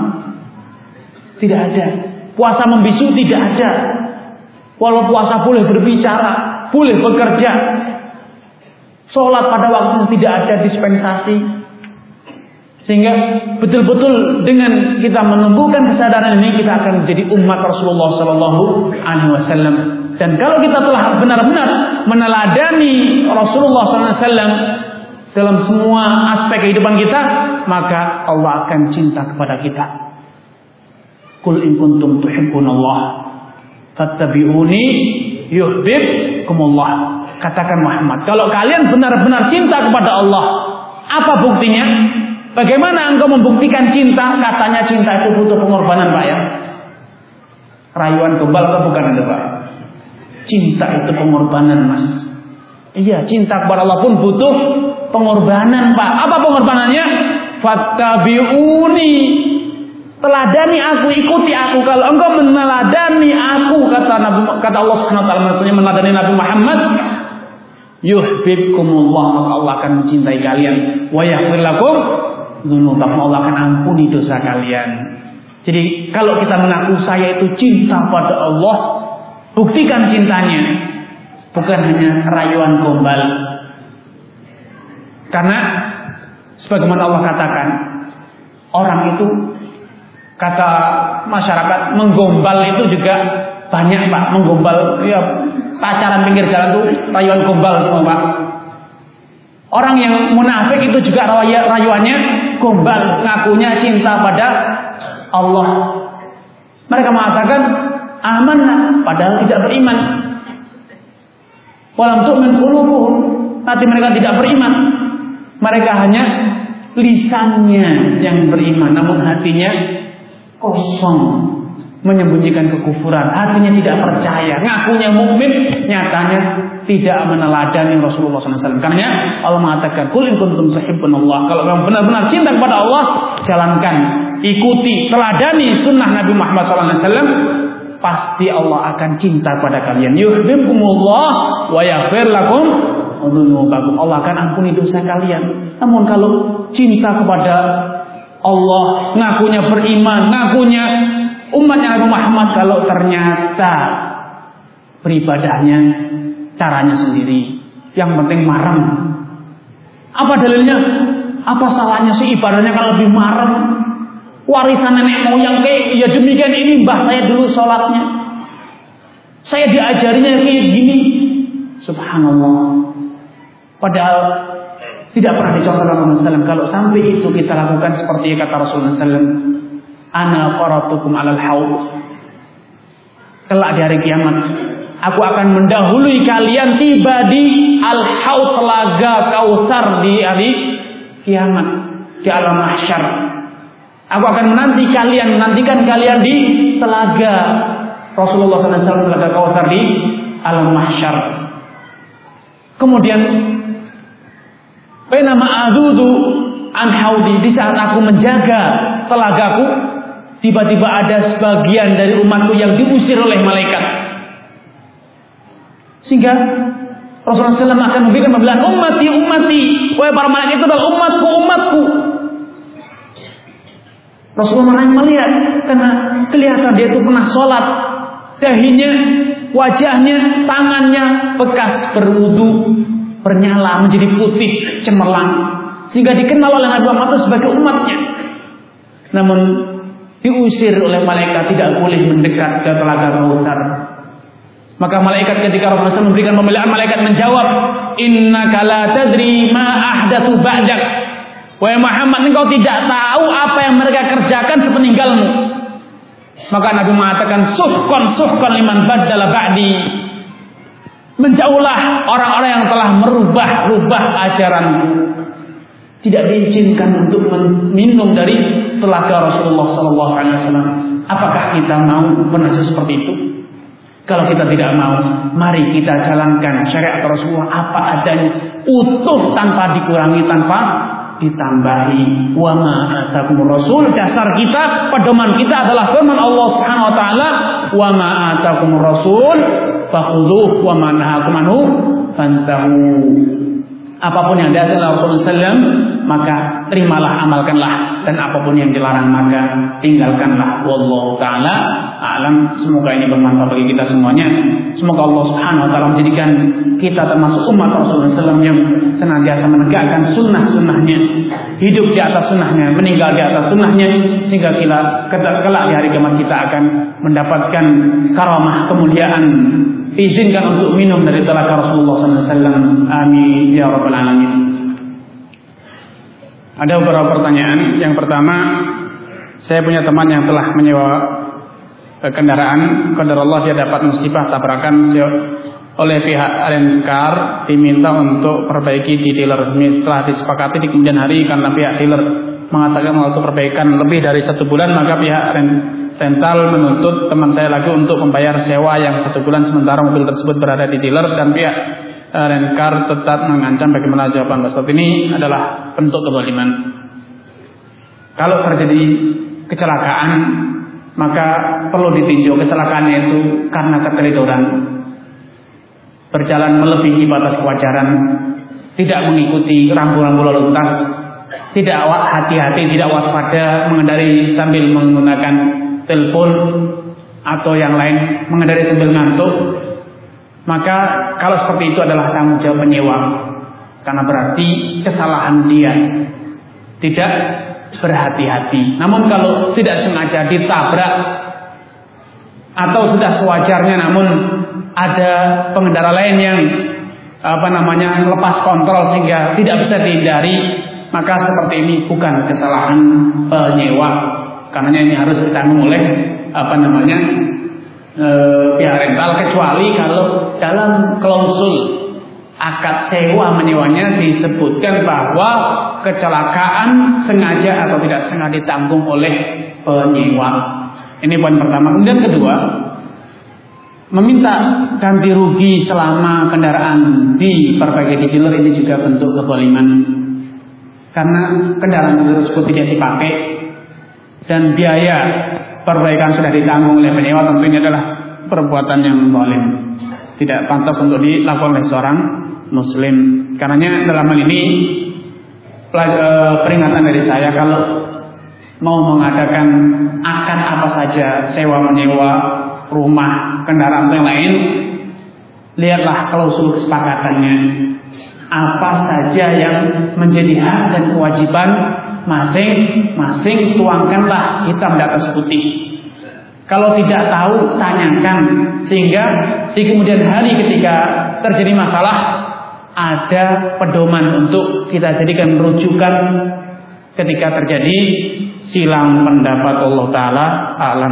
Tidak ada. Puasa membisu tidak ada. Walau puasa boleh berbicara, boleh bekerja. Sholat pada waktu tidak ada dispensasi. Sehingga betul-betul dengan kita menumbuhkan kesadaran ini, kita akan menjadi umat Rasulullah SAW. Dan kalau kita telah benar-benar meneladani Rasulullah SAW dalam semua aspek kehidupan kita, maka Allah akan cinta kepada kita. Qul in kuntum tuhibbunallah fattabi'uni yuhibbukumullah. Katakan Muhammad, kalau kalian benar-benar cinta kepada Allah, apa buktinya? Bagaimana engkau membuktikan cinta? Katanya cinta itu butuh pengorbanan, Pak, ya. Rayuan gombal atau bukan itu, Pak? Cinta itu pengorbanan, Mas. Iya, cinta kepada Allah pun butuh pengorbanan, Pak. Apa pengorbanannya? Fattabi'uni. Teladani aku, ikuti aku. Kalau engkau meneladani aku, kata Allah Subhanahu wa taala, maksudnya meneladani Nabi Muhammad, yuhibbukumullah, maka Allah akan mencintai kalian. Wa yaghfir lakum dzunubakum, Allah akan ampuni dosa kalian. Jadi kalau kita mengaku saya itu cinta pada Allah, buktikan cintanya, bukan hanya rayuan gombal. Karena sebagaimana Allah katakan, orang itu, kata masyarakat, menggombal itu juga banyak, Pak. Menggombal, ya pacaran pinggir jalan itu rayuan gombal semua, Pak. Orang yang munafik itu juga rayuannya gombal, ngakunya cinta pada Allah. Mereka mengatakan amanah, padahal tidak beriman. Walam tu'min qulubuhum, hati mereka tidak beriman. Mereka hanya lisannya yang beriman, namun hatinya kosong, menyembunyikan kekufuran. Hatinya tidak percaya, ngakunya mukmin, nyatanya tidak meneladani Rasulullah SAW. Karena Allah mengatakan, "Qul in kuntum tuhibbunallah." Kalau kamu benar-benar cinta kepada Allah, jalankan, ikuti, teladani sunnah Nabi Muhammad SAW. Pasti Allah akan cinta pada kalian. Yuhibbukumullah wa yaghfir lakum dzunubakum. Allah akan ampuni dosa kalian. Namun kalau cinta kepada Allah, ngakunya beriman, ngakunya umatnya Nabi Muhammad, kalau ternyata beribadahnya caranya sendiri, yang penting marem. Apa dalilnya? Apa salahnya sih ibadahnya kalau lebih marem? Warisan nenek moyang kayak, ya demikian ini mbah saya dulu sholatnya, saya diajarinya kayak gini. Subhanallah. Padahal tidak pernah dicontohkan Rasulullah SAW. Kalau sampai itu kita lakukan seperti kata Rasulullah SAW, ana qaratukum alal haud. Kelak di hari kiamat, aku akan mendahului kalian tiba di al-haud, telaga Kautsar di hari kiamat, di alam mahsyar. Aku akan menantikan kalian di telaga Rasulullah SAW, telaga Kautsar di alam mahsyar. Kemudian baina ma'adudu an haudi, di saat aku menjaga telagaku, tiba-tiba ada sebagian dari umatku yang diusir oleh malaikat. Sehingga Rasulullah SAW akan memberikan pembelajaran, ummati, ummati, wahai para malaikat, itu adalah umatku, umatku. Rasulullah melihat, karena kelihatan dia itu pernah sholat, dahinya wajahnya, tangannya bekas berwudu, bernyala menjadi putih cemerlang, sehingga dikenal oleh Nabi Muhammad sebagai umatnya. Namun diusir oleh malaikat, tidak boleh mendekat ke telaga Kautsar. Maka malaikat ketika Rasulullah SAW memberikan pembelaan, malaikat menjawab, innaka la tadri ma ahdatsu ba'dak. Wahai Muhammad, engkau tidak tahu apa yang mereka kerjakan sepeninggalmu. Maka Nabi mengatakan, suhqan liman baddala ba'di. Menjauhlah orang-orang yang telah merubah ajaranku. Tidak diizinkan untuk minum dari telaga Rasulullah SAW. Apakah kita mau bernasib seperti itu? Kalau kita tidak mau, mari kita jalankan syariat Rasulullah apa adanya, utuh tanpa dikurangi, tanpa ditambahi. Wa ma atakumur rasul, dasar kita, pedoman kita adalah firman Allah Subhanahu wa taala, wa ma atakumur rasul fakhudhuhu wa ma nahakum anhu fantahu. Apapun yang diajarkan Rasulullah SAW, maka terimalah, amalkanlah, dan apapun yang dilarang maka tinggalkanlah. Wallahu taala a'lam. Semoga ini bermanfaat bagi kita semuanya. Semoga Allah Subhanahu wa taala menjadikan kita termasuk umat Rasulullah SAW yang senantiasa menegakkan sunnah-sunnahnya, hidup di atas sunnahnya, meninggal di atas sunnahnya, sehingga kita kelak di hari kiamat kita akan mendapatkan karamah, kemuliaan. Izinkan untuk minum dari telaga Rasulullah SAW. Amin ya rabbal alamin. Ada beberapa pertanyaan. Yang pertama, saya punya teman yang telah menyewa kendaraan. Qadar Allah dia dapat musibah tabrakan oleh pihak Rencar, diminta untuk perbaiki di dealer resmi. Setelah disepakati di kemudian hari, karena pihak dealer mengatakan untuk perbaikan lebih dari 1 bulan, maka pihak rental menuntut teman saya lagi untuk membayar sewa yang 1 bulan sementara mobil tersebut berada di dealer, dan pihak Rencar tetap mengancam. Bagaimana jawaban Ustaz? Ini adalah bentuk kezaliman. Kalau terjadi kecelakaan, maka perlu ditinjau kecelakaannya itu karena keteledoran, berjalan melebihi batas kewajaran, tidak mengikuti rambu-rambu lalu lintas, tidak hati-hati, tidak waspada mengendarai sambil menggunakan telepon atau yang lain, mengendarai sambil ngantuk, maka kalau seperti itu adalah tanggung jawab penyewa, karena berarti kesalahan dia tidak berhati-hati. Namun kalau tidak sengaja ditabrak atau sudah sewajarnya, namun ada pengendara lain yang lepas kontrol sehingga tidak bisa dihindari, maka seperti ini bukan kesalahan penyewa, karena ini harus ditanggung oleh pihak rental, kecuali kalau dalam klausul akad sewa menyewanya disebutkan bahwa kecelakaan sengaja atau tidak sengaja ditanggung oleh penyewa. Ini poin pertama. Kemudian kedua, meminta ganti rugi selama kendaraan diperbaiki di dealer, ini juga bentuk kezaliman. Karena kendaraan tersebut tidak dipakai dan biaya perbaikan sudah ditanggung oleh penyewa, tentu ini adalah perbuatan yang zalim, tidak pantas untuk dilakukan oleh seorang muslim. Karenanya dalam hal ini peringatan dari saya, kalau mau mengadakan akad apa saja, sewa menyewa rumah, kendaraan atau yang lain, lihatlah klausul kesepakatannya, apa saja yang menjadi hak dan kewajiban masing-masing, tuangkanlah hitam di atas putih. Kalau tidak tahu, tanyakan, sehingga di kemudian hari ketika terjadi masalah ada pedoman untuk kita jadikan rujukan ketika terjadi silang pendapat. Allah taala alam.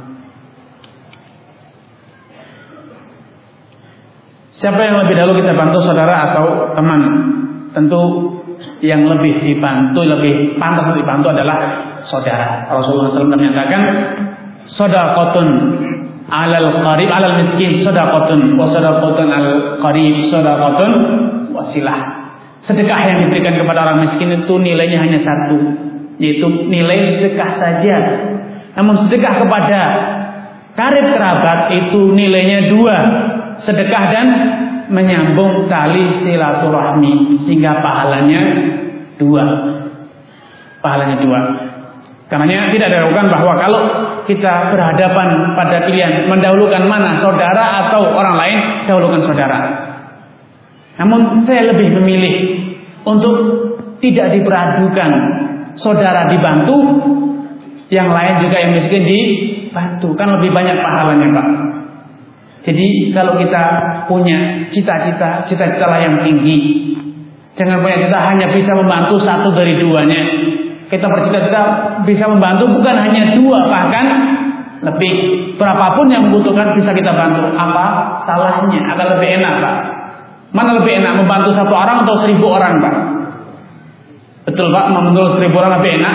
Siapa yang lebih dahulu kita bantu, saudara atau teman? Tentu yang lebih dibantu, lebih pantas dibantu adalah saudara. Rasulullah SAW menyatakan, shadaqatun alal qarib alal miskin shadaqatun wa shadaqatun alal qarib shadaqatun wasilah. Sedekah yang diberikan kepada orang miskin itu nilainya hanya satu, yaitu nilai sedekah saja. Namun sedekah kepada karib kerabat itu nilainya 2, sedekah dan menyambung tali silaturahmi, sehingga pahalanya 2. Karenanya tidak diragukan bahwa kalau kita berhadapan pada pilihan mendahulukan mana, saudara atau orang lain, dahulukan saudara. Namun saya lebih memilih untuk tidak diperadukan, saudara dibantu, yang lain juga yang miskin dibantu, kan lebih banyak pahalanya Pak. Jadi kalau kita punya cita-cita lah yang tinggi. Jangan punya cita hanya bisa membantu satu dari duanya. Kita bercita-cita bisa membantu bukan hanya dua, bahkan lebih. Berapapun yang membutuhkan bisa kita bantu. Apa salahnya? Akan lebih enak Pak. Mana lebih enak, membantu 1 orang atau 1000 orang Pak? Betul Pak, membantu 1000 orang lebih enak.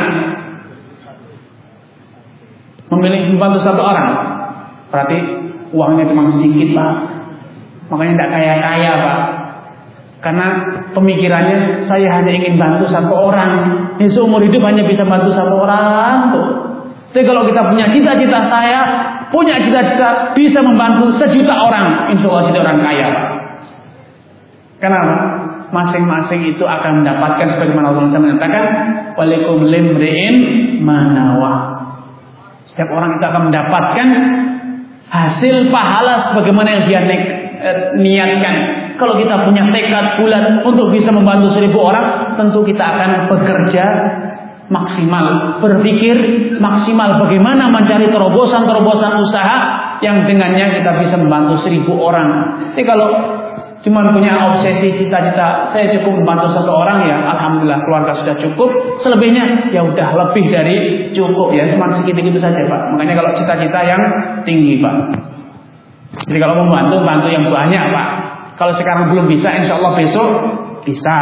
Memilih membantu 1 orang, berarti uangnya cuma sedikit Pak. Makanya tidak kaya-kaya Pak. Karena pemikirannya saya hanya ingin bantu 1 orang. Ini seumur hidup hanya bisa bantu 1 orang tuh. Tapi kalau kita punya cita-cita, saya punya cita-cita bisa membantu 1.000.000 orang, insya Allah jadi orang kaya Pak. Kenapa? Masing-masing itu akan mendapatkan sebagaimana Allah menyatakan, walikum limri'in manawa. Setiap orang itu akan mendapatkan hasil pahala sebagaimana yang dia niatkan. Kalau kita punya tekad bulat untuk bisa membantu 1.000 orang, tentu kita akan bekerja maksimal, berpikir maksimal bagaimana mencari terobosan-terobosan usaha yang dengannya kita bisa membantu 1.000 orang. Jadi kalau cuma punya obsesi cita-cita saya cukup membantu 1 orang, ya alhamdulillah keluarga sudah cukup. Selebihnya ya udah lebih dari cukup, ya cuma segitu-gitu saja Pak. Makanya kalau cita-cita yang tinggi Pak. Jadi kalau membantu, bantu yang banyak Pak. Kalau sekarang belum bisa, insya Allah besok bisa.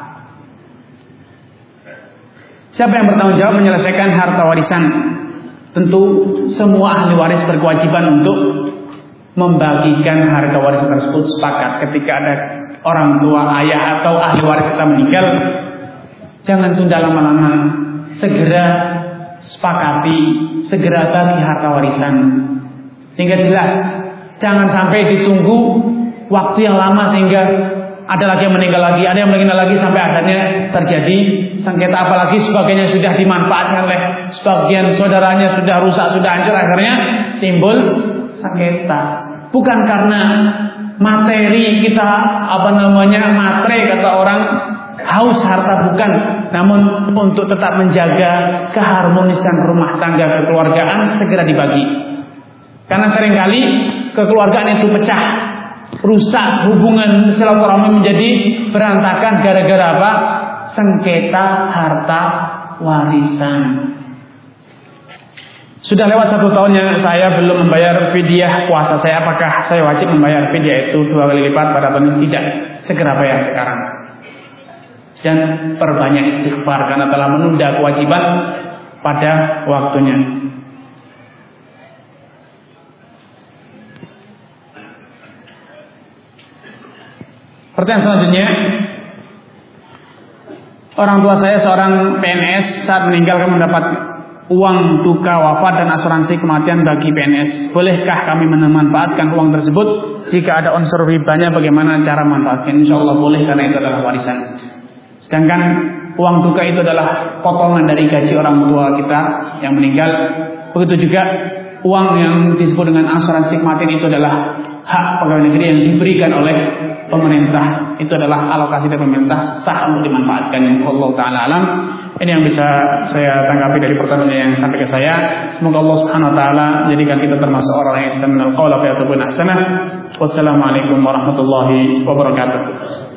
Siapa yang bertanggung jawab menyelesaikan harta warisan? Tentu semua ahli waris berkewajiban untuk membagikan harta warisan tersebut. Sepakat ketika ada orang tua, ayah atau ahli waris kita meninggal, jangan tunda lama-lama, segera sepakati, segera bagi harta warisan sehingga jelas. Jangan sampai ditunggu waktu yang lama sehingga ada lagi yang meninggal lagi, ada yang meninggal lagi sampai akhirnya terjadi sengketa, apalagi sebagainya sudah dimanfaatkan oleh sebagian saudaranya, sudah rusak, sudah hancur, akhirnya timbul sengketa. Bukan karena materi kita matre kata orang haus harta, bukan, namun untuk tetap menjaga keharmonisan rumah tangga kekeluargaan segera dibagi. Karena seringkali kekeluargaan itu pecah, rusak, hubungan silaturahmi menjadi berantakan gara-gara apa? Sengketa harta warisan. Sudah lewat 1 tahun yang saya belum membayar fidyah puasa saya. Apakah saya wajib membayar fidyah itu 2 kali lipat pada tahun ini? Tidak. Segera bayar sekarang. Dan perbanyak istighfar karena telah menunda kewajiban pada waktunya. Pertanyaan selanjutnya, orang tua saya seorang PNS, saat meninggal kami mendapat uang duka wafat dan asuransi kematian bagi PNS. Bolehkah kami memanfaatkan uang tersebut? Jika ada unsur ribanya, bagaimana cara memanfaatkan? Insya Allah boleh, karena itu adalah warisan. Sedangkan uang duka itu adalah potongan dari gaji orang tua kita yang meninggal. Begitu juga uang yang disebut dengan asuransi kematian itu adalah hak pegawai negeri yang diberikan oleh pemerintah. Itu adalah alokasi dari pemerintah, sah untuk dimanfaatkan. Allah Ta'ala alam. Ini yang bisa saya tanggapi dari pertanyaan yang sampai ke saya. Semoga Allah Subhanahu Wa Ta'ala jadikan kita termasuk orang yang yastami'ul qawla fa yattabi'una ahsanah. Wassalamualaikum warahmatullahi wabarakatuh.